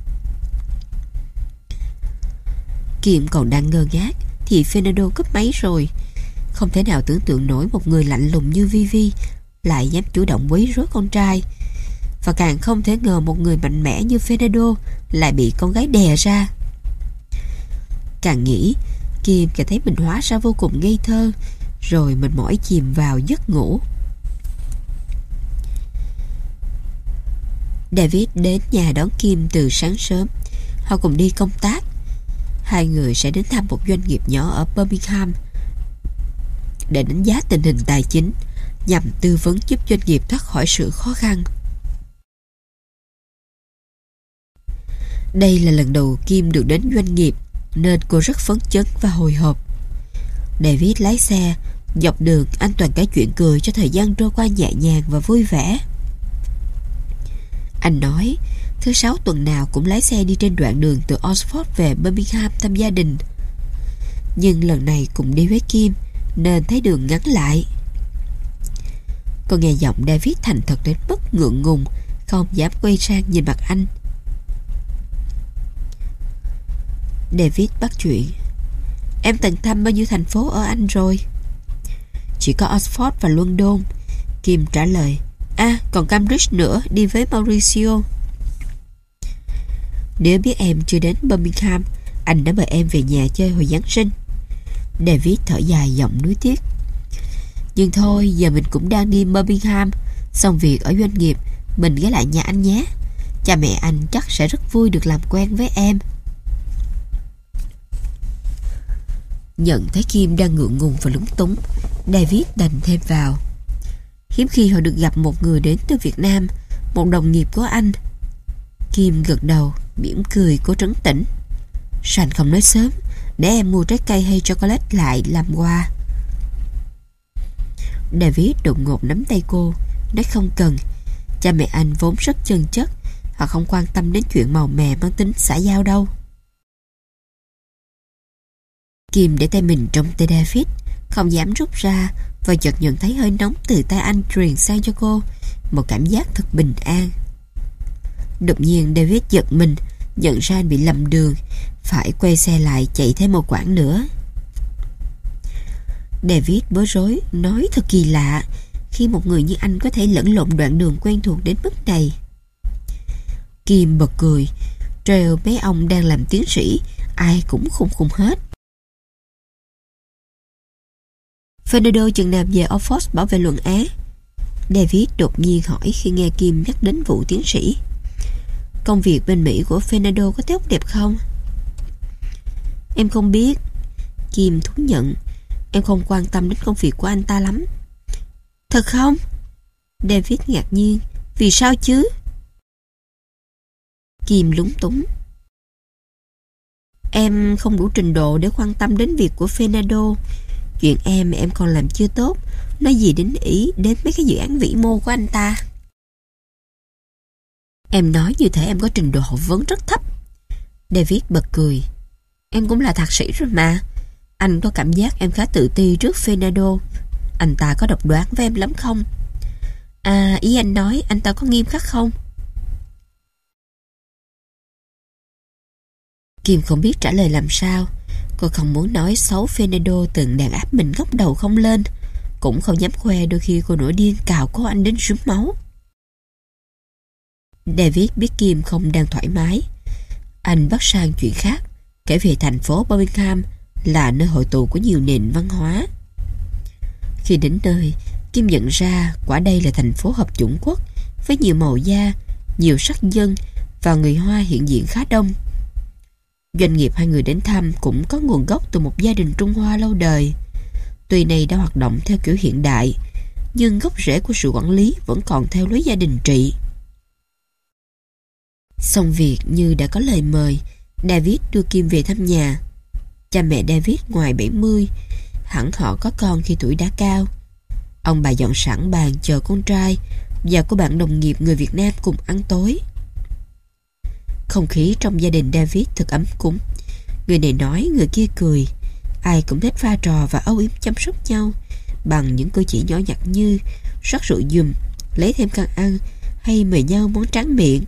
Kim còn đang ngơ ngác thì Fernando cúp máy rồi. Không thể nào tưởng tượng nổi một người lạnh lùng như Vivi lại dám chủ động quấy rối con trai. Và càng không thể ngờ một người mạnh mẽ như Fernando lại bị con gái đè ra. Càng nghĩ, Kim càng thấy mình hóa ra vô cùng ngây thơ, rồi mình mỏi chìm vào giấc ngủ. David đến nhà đón Kim từ sáng sớm. Họ cùng đi công tác. Hai người sẽ đến thăm một doanh nghiệp nhỏ ở Birmingham để đánh giá tình hình tài chính, nhằm tư vấn giúp doanh nghiệp thoát khỏi sự khó khăn. Đây là lần đầu Kim được đến doanh nghiệp, nên cô rất phấn chấn và hồi hộp. David lái xe. Dọc đường anh toàn kể chuyện cười cho thời gian trôi qua nhẹ nhàng và vui vẻ. Anh nói thứ sáu tuần nào cũng lái xe đi trên đoạn đường từ Oxford về Birmingham thăm gia đình. Nhưng lần này cùng đi với Kim nên thấy đường ngắn lại. Cô nghe giọng David thành thật đến mức ngượng ngùng, không dám quay sang nhìn mặt anh. David bắt chuyện. Em từng thăm bao nhiêu thành phố ở Anh rồi? Chỉ có Oxford và London. Kim trả lời. À, còn Cambridge nữa, đi với Mauricio. Nếu biết em chưa đến Birmingham, anh đã mời em về nhà chơi hồi Giáng sinh. David thở dài giọng nuối tiếc. Nhưng thôi, giờ mình cũng đang đi Birmingham. Xong việc ở doanh nghiệp, mình ghé lại nhà anh nhé. Cha mẹ anh chắc sẽ rất vui được làm quen với em. Nhận thấy Kim đang ngượng ngùng và lúng túng, David đành thêm vào. Hiếm khi họ được gặp một người đến từ Việt Nam, một đồng nghiệp của anh. Kim gật đầu, mỉm cười cố trấn tĩnh. Sao anh không nói sớm, để em mua trái cây hay chocolate lại làm quà. David đột ngột nắm tay cô, nói không cần. Cha mẹ anh vốn rất chân chất, họ không quan tâm đến chuyện màu mè mang tính xã giao đâu. Kim để tay mình trong tay David, không dám rút ra, và chợt nhận thấy hơi nóng từ tay anh truyền sang cho cô, một cảm giác thật bình an. Đột nhiên David giật mình, nhận ra anh bị lầm đường, phải quay xe lại chạy thêm một quãng nữa. David bối rối, nói thật kỳ lạ khi một người như anh có thể lẫn lộn đoạn đường quen thuộc đến mức này. Kim bật cười, trêu mấy ông đang làm tiến sĩ, ai cũng khùng khùng hết. Fernando chừng nào về Oxford bảo vệ luận án? David đột nhiên hỏi khi nghe Kim nhắc đến vụ tiến sĩ. Công việc bên Mỹ của Fernando có tốt đẹp không? Em không biết. Kim thú nhận. Em không quan tâm đến công việc của anh ta lắm. Thật không? David ngạc nhiên. Vì sao chứ? Kim lúng túng. Em không đủ trình độ để quan tâm đến việc của Fernando. Chuyện em em còn làm chưa tốt, nói gì đến Ý, đến mấy cái dự án vĩ mô của anh ta. Em nói như thể em có trình độ học vấn rất thấp. David bật cười. Em cũng là thạc sĩ rồi mà. Anh có cảm giác em khá tự ti trước Fernando. Anh ta có độc đoán với em lắm không? À, ý anh nói anh ta có nghiêm khắc không? Kim không biết trả lời làm sao. Cô không muốn nói xấu Fernando từng đàn áp mình ngóc đầu không lên, cũng không dám khoe đôi khi cô nổi điên cào có anh đến rúm máu. David biết Kim không đang thoải mái. Anh bắt sang chuyện khác, kể về thành phố Birmingham là nơi hội tụ của nhiều nền văn hóa. Khi đến nơi, Kim nhận ra quả đây là thành phố hợp chủng quốc với nhiều màu da, nhiều sắc dân và người Hoa hiện diện khá đông. Doanh nghiệp hai người đến thăm cũng có nguồn gốc từ một gia đình Trung Hoa lâu đời. Tuy này đã hoạt động theo kiểu hiện đại, nhưng gốc rễ của sự quản lý vẫn còn theo lối gia đình trị. Xong việc như đã có lời mời, David đưa Kim về thăm nhà. Cha mẹ David ngoài bảy mươi, hẳn họ có con khi tuổi đã cao. Ông bà dọn sẵn bàn chờ con trai và cô bạn đồng nghiệp người Việt Nam cùng ăn tối. Không khí trong gia đình David thật ấm cúng. Người này nói, người kia cười. Ai cũng thích pha trò và âu yếm chăm sóc nhau bằng những cử chỉ nhỏ nhặt như rót rượu giùm, lấy thêm căn ăn hay mời nhau món tráng miệng.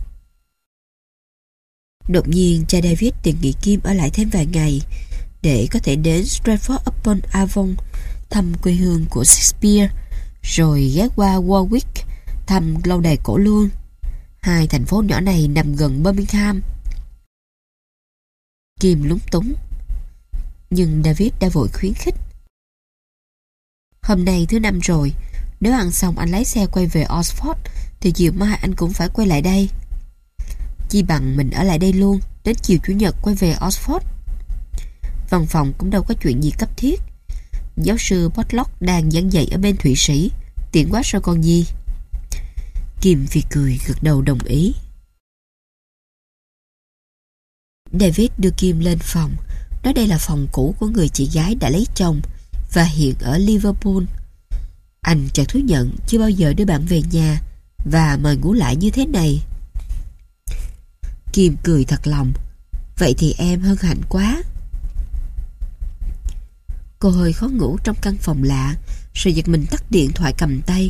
Đột nhiên cha David đề nghị Kim ở lại thêm vài ngày để có thể đến Stratford-upon-Avon thăm quê hương của Shakespeare, rồi ghé qua Warwick thăm lâu đài cổ luôn. Hai thành phố nhỏ này nằm gần Birmingham. Kim lúng túng, nhưng David đã vội khuyến khích. Hôm nay thứ năm rồi, nếu ăn xong anh lái xe quay về Oxford thì chiều mai anh cũng phải quay lại đây. Chi bằng mình ở lại đây luôn, đến chiều chủ nhật quay về Oxford. Văn phòng cũng đâu có chuyện gì cấp thiết. Giáo sư Potlock đang giảng dạy ở bên Thụy Sĩ, tiện quá rồi còn gì. Kim phì cười gật đầu đồng ý. David đưa Kim lên phòng, nói đây là phòng cũ của người chị gái đã lấy chồng và hiện ở Liverpool. Anh chợt thú nhận chưa bao giờ đưa bạn về nhà và mời ngủ lại như thế này. Kim cười thật lòng. Vậy thì em hân hạnh quá. Cô hơi khó ngủ trong căn phòng lạ, rồi giật mình tắt điện thoại cầm tay.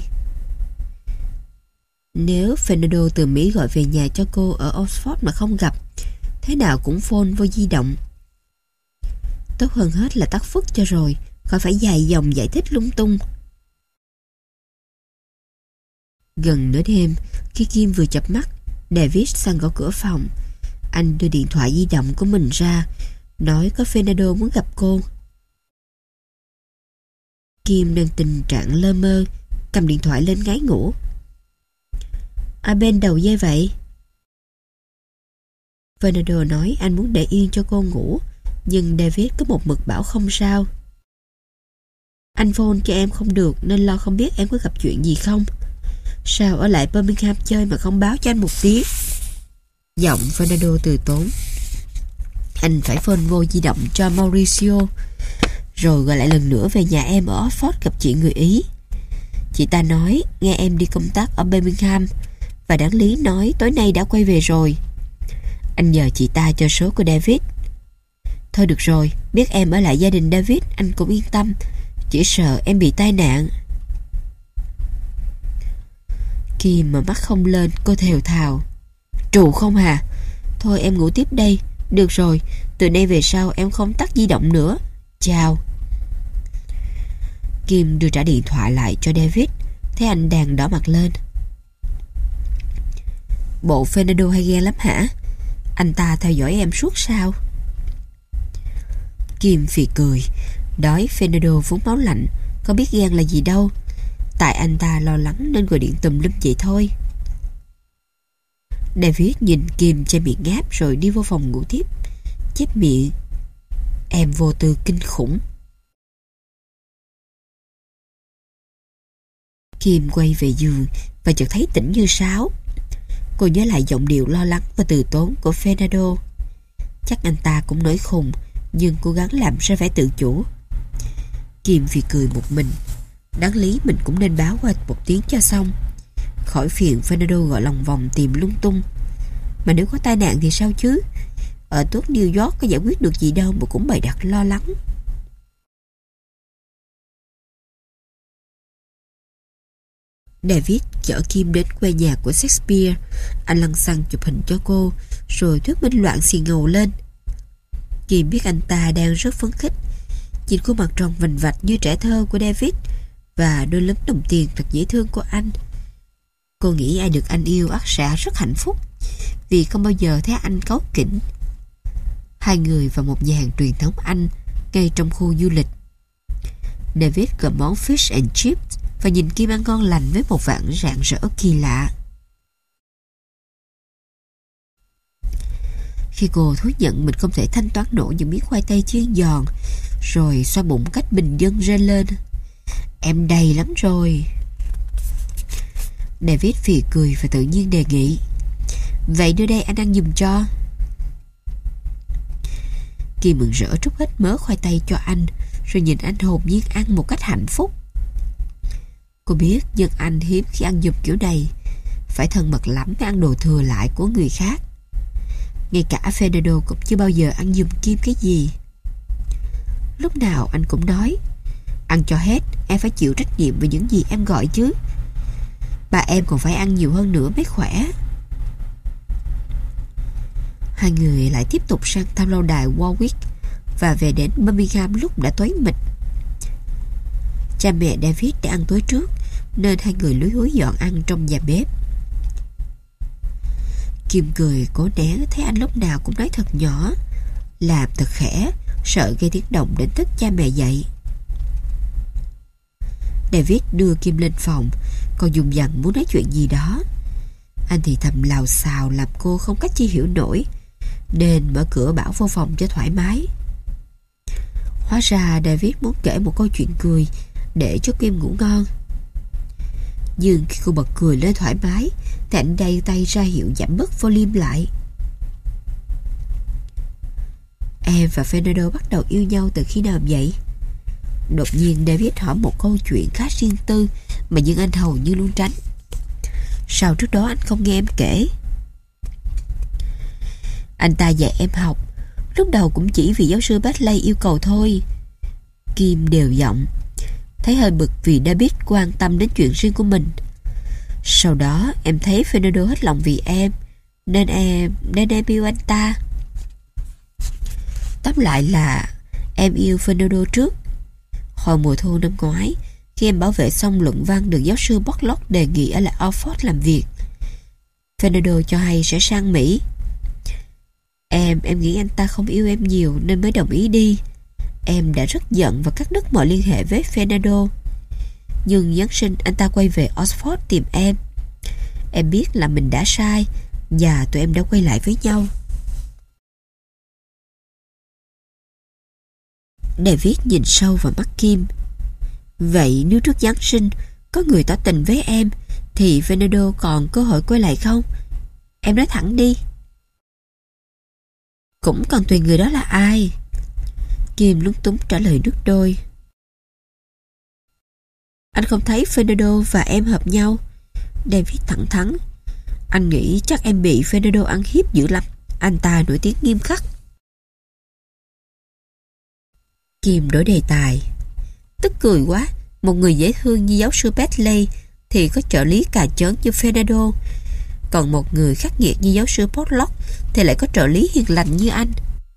Nếu Fernando từ Mỹ gọi về nhà cho cô ở Oxford mà không gặp, thế nào cũng phone vô di động. Tốt hơn hết là tắt phức cho rồi, khỏi phải dài dòng giải thích lung tung. Gần nửa đêm, khi Kim vừa chợp mắt, David sang gõ cửa phòng. Anh đưa điện thoại di động của mình ra, nói có Fernando muốn gặp cô. Kim đang tình trạng lơ mơ, cầm điện thoại lên ngáy ngủ. À, bên đầu dây vậy? Fernando nói anh muốn để yên cho cô ngủ, nhưng David có một mực bảo không sao. Anh phone cho em không được nên lo không biết em có gặp chuyện gì không. Sao ở lại Birmingham chơi mà không báo cho anh một tiếng? Giọng Fernando từ tốn. Anh phải phone vô di động cho Mauricio, rồi gọi lại lần nữa về nhà em ở Oxford gặp chị người Ý. Chị ta nói nghe em đi công tác ở Birmingham và đáng lý nói tối nay đã quay về rồi. Anh nhờ chị ta cho số của David. Thôi được rồi, biết em ở lại gia đình David anh cũng yên tâm, chỉ sợ em bị tai nạn. Khi mà mắt không lên, cô thều thào. Trù không hà? Thôi em ngủ tiếp đây. Được rồi, từ nay về sau em không tắt di động nữa. Chào. Kim đưa trả điện thoại lại cho David. Thấy anh đang đỏ mặt lên. Bộ Fernando hay ghen lắm hả? Anh ta theo dõi em suốt sao? Kim phì cười. Đói Fernando vốn máu lạnh, có biết ghen là gì đâu. Tại anh ta lo lắng nên gọi điện tùm lum vậy thôi. David nhìn Kim che miệng ngáp rồi đi vô phòng ngủ tiếp, chép miệng. Em vô tư kinh khủng. Kim quay về giường và chợt thấy tỉnh như sáo. Cô nhớ lại giọng điệu lo lắng và từ tốn của Fernando. Chắc anh ta cũng nổi khùng, nhưng cố gắng làm ra vẻ tự chủ. Kim vì cười một mình. Đáng lý mình cũng nên báo qua một tiếng cho xong, khỏi phiền Fernando gọi lòng vòng tìm lung tung. Mà nếu có tai nạn thì sao chứ? Ở tuốt New York có giải quyết được gì đâu mà cũng bày đặt lo lắng. David chở Kim đến quê nhà của Shakespeare. Anh lăng xăng chụp hình cho cô, rồi thuyết minh loạn xì ngầu lên. Kim biết anh ta đang rất phấn khích, nhìn khuôn mặt tròn vành vạch như trẻ thơ của David và đôi lúm đồng tiền thật dễ thương của anh. Cô nghĩ ai được anh yêu ắt sẽ rất hạnh phúc, vì không bao giờ thấy anh cáu kỉnh. Hai người vào một nhà hàng truyền thống Anh ngay trong khu du lịch. David gọi món fish and chips và nhìn Kim ăn ngon lành với một vạn rạng rỡ kỳ lạ. Khi cô thú nhận mình không thể thanh toán nổi những miếng khoai tây chiên giòn, rồi xoa bụng cách bình dân rên lên: "Em đầy lắm rồi." David phì cười và tự nhiên đề nghị: "Vậy đưa đây anh ăn giùm cho." Kim mừng rỡ trút hết mớ khoai tây cho anh, rồi nhìn anh hồn nhiên ăn một cách hạnh phúc. Cô biết dân Anh hiếm khi ăn giùm kiểu này, phải thân mật lắm mới ăn đồ thừa lại của người khác. Ngay cả Fernando cũng chưa bao giờ ăn giùm Kim cái gì. Lúc nào anh cũng nói: "Ăn cho hết, em phải chịu trách nhiệm về những gì em gọi chứ. Bà em còn phải ăn nhiều hơn nữa mới khỏe." Hai người lại tiếp tục sang thăm lâu đài Warwick và về đến Birmingham lúc đã tối mịt. Cha mẹ David đã ăn tối trước, nên hai người lúi húi dọn ăn trong nhà bếp. Kim cười cố né, thấy anh lúc nào cũng nói thật nhỏ, làm thật khẽ, sợ gây tiếng động đến thức cha mẹ dậy. David đưa Kim lên phòng, còn dùng dằn muốn nói chuyện gì đó. Anh thì thầm lào xào làm cô không cách chi hiểu nổi, nên mở cửa bảo vô phòng cho thoải mái. Hóa ra David muốn kể một câu chuyện cười để cho Kim ngủ ngon. Nhưng khi cô bật cười lên thoải mái thì anh đay tay ra hiệu giảm bớt volume lại. "Em và Fernando bắt đầu yêu nhau từ khi nào vậy?" Đột nhiên David hỏi một câu chuyện khá riêng tư mà nhưng anh hầu như luôn tránh. "Sao trước đó anh không nghe em kể?" "Anh ta dạy em học, lúc đầu cũng chỉ vì giáo sư Batley yêu cầu thôi." Kim đều giọng, thấy hơi bực vì David quan tâm đến chuyện riêng của mình. "Sau đó em thấy Fernando hết lòng vì em, Nên em Nên em yêu anh ta. Tóm lại là em yêu Fernando trước. Hồi mùa thu năm ngoái, khi em bảo vệ xong luận văn được giáo sư Borlaug đề nghị ở lại Oxford làm việc, Fernando cho hay sẽ sang Mỹ. Em Em nghĩ anh ta không yêu em nhiều nên mới đồng ý đi. Em đã rất giận và cắt đứt mọi liên hệ với Fernando. Nhưng Giáng sinh anh ta quay về Oxford tìm em. Em biết là mình đã sai và tụi em đã quay lại với nhau." David nhìn sâu vào mắt Kim. "Vậy nếu trước Giáng sinh có người tỏ tình với em thì Fernando còn cơ hội quay lại không? Em nói thẳng đi." "Cũng còn tùy người đó là ai." Kim lúng túng trả lời nước đôi. "Anh không thấy Fernando và em hợp nhau." David thẳng thắn. "Anh nghĩ chắc em bị Fernando ăn hiếp dữ lắm. Anh ta nổi tiếng nghiêm khắc." Kim đổi đề tài. "Tức cười quá, một người dễ thương như giáo sư Batley thì có trợ lý cà chớn như Fernando, còn một người khắc nghiệt như giáo sư Borlaug thì lại có trợ lý hiền lành như anh.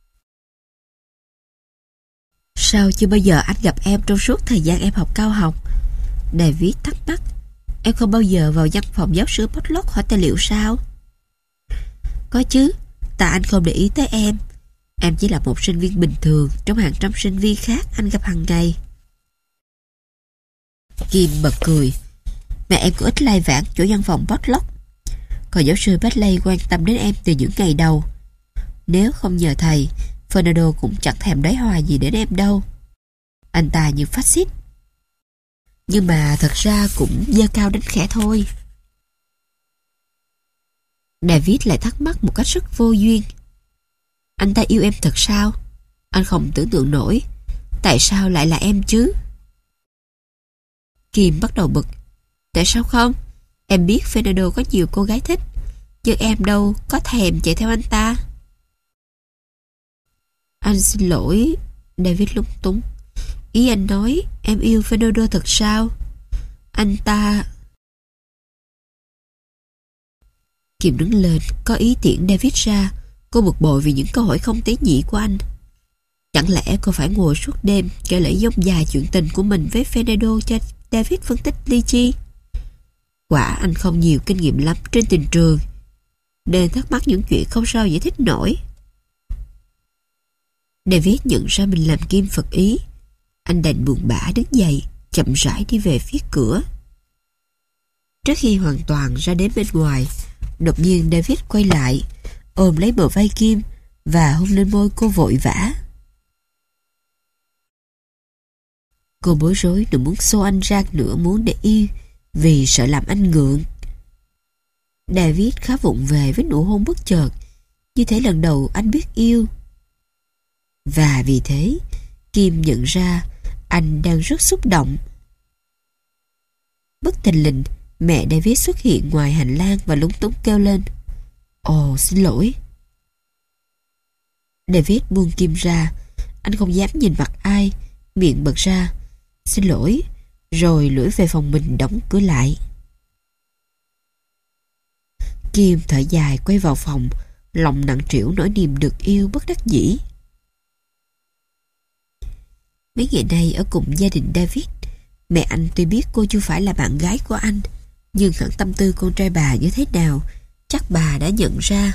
Sao chưa bao giờ anh gặp em trong suốt thời gian em học cao học?" David thắc mắc. "Em không bao giờ vào văn phòng giáo sư Borlaug hỏi tài liệu sao?" "Có chứ, tại anh không để ý tới em. Em chỉ là một sinh viên bình thường trong hàng trăm sinh viên khác anh gặp hàng ngày." Kim bật cười. "Mà em có ít lai vãng chỗ văn phòng Borlaug. Còn giáo sư Batley quan tâm đến em từ những ngày đầu. Nếu không nhờ thầy, Fernando cũng chẳng thèm đói hoài gì đến em đâu. Anh ta như phát xít. Nhưng mà thật ra cũng dơ cao đánh khẽ thôi." David lại thắc mắc một cách rất vô duyên. "Anh ta yêu em thật sao? Anh không tưởng tượng nổi. Tại sao lại là em chứ?" Kim bắt đầu bực. "Tại sao không? Em biết Fernando có nhiều cô gái thích, nhưng em đâu có thèm chạy theo anh ta." "Anh xin lỗi." David lúng túng. "Ý anh nói em yêu Fernando thật sao? Anh ta..." Kim đứng lên, có ý tiễn David ra. Cô bực bội vì những câu hỏi không tế nhị của anh. Chẳng lẽ cô phải ngồi suốt đêm kể lể dông dài chuyện tình của mình với Fernando cho David phân tích ly chi? Quả anh không nhiều kinh nghiệm lắm trên tình trường, nên thắc mắc những chuyện không sao giải thích nổi. David nhận ra mình làm Kim phật ý. Anh đành buồn bã đứng dậy, chậm rãi đi về phía cửa. Trước khi hoàn toàn ra đến bên ngoài, đột nhiên David quay lại, ôm lấy bờ vai Kim và hôn lên môi cô vội vã. Cô bối rối đừng muốn xô anh ra nữa muốn để yêu, vì sợ làm anh ngượng. David khá vụng về với nụ hôn bất chợt, như thể lần đầu anh biết yêu. Và vì thế, Kim nhận ra anh đang rất xúc động. Bất thình lình, mẹ David xuất hiện ngoài hành lang và lúng túng kêu lên: "Ồ, xin lỗi." David buông Kim ra. Anh không dám nhìn mặt ai, miệng bật ra: "Xin lỗi", rồi lủi về phòng mình đóng cửa lại. Kim thở dài quay vào phòng, lòng nặng trĩu nỗi niềm được yêu bất đắc dĩ. Mấy ngày nay ở cùng gia đình David, mẹ anh tuy biết cô chưa phải là bạn gái của anh, nhưng hẳn tâm tư con trai bà như thế nào chắc bà đã nhận ra.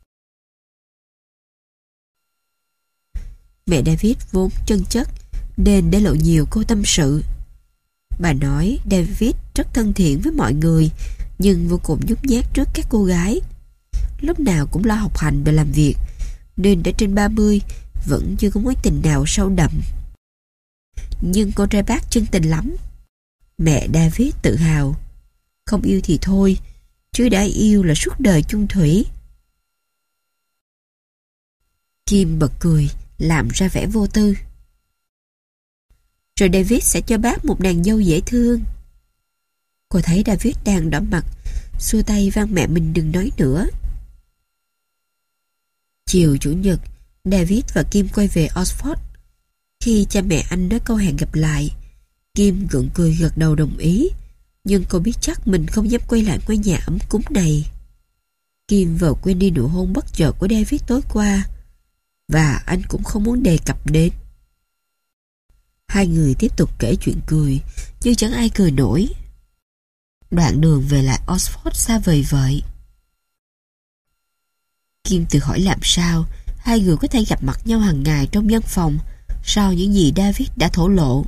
Mẹ David vốn chân chất nên để lộ nhiều cô tâm sự. Bà nói David rất thân thiện với mọi người, nhưng vô cùng nhút nhát trước các cô gái. Lúc nào cũng lo học hành và làm việc, nên đã trên ba mươi vẫn chưa có mối tình nào sâu đậm. Nhưng con trai bác chân tình lắm. Mẹ David tự hào: "Không yêu thì thôi, chứ đã yêu là suốt đời chung thủy." Kim bật cười, làm ra vẻ vô tư: "Rồi David sẽ cho bác một nàng dâu dễ thương." Cô thấy David đang đỏ mặt, xua tay van mẹ mình đừng nói nữa. Chiều Chủ nhật, David và Kim quay về Oxford. Khi cha mẹ anh nói câu hẹn gặp lại, Kim gượng cười gật đầu đồng ý, nhưng cô biết chắc mình không dám quay lại ngôi nhà ấm cúng này. Kim vờ quên đi nụ hôn bất chợt của David tối qua, và anh cũng không muốn đề cập đến. Hai người tiếp tục kể chuyện cười, nhưng chẳng ai cười nổi. Đoạn đường về lại Oxford xa vời vợi. Kim tự hỏi làm sao hai người có thể gặp mặt nhau hàng ngày trong văn phòng sau những gì David đã thổ lộ.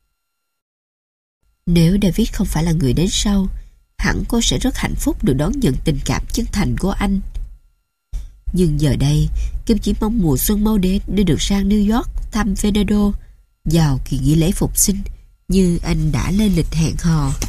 Nếu David không phải là người đến sau, hẳn cô sẽ rất hạnh phúc được đón nhận tình cảm chân thành của anh. Nhưng giờ đây, Kim chỉ mong mùa xuân mau đến để được sang New York thăm Fernando vào kỳ nghỉ lễ phục sinh như anh đã lên lịch hẹn hò.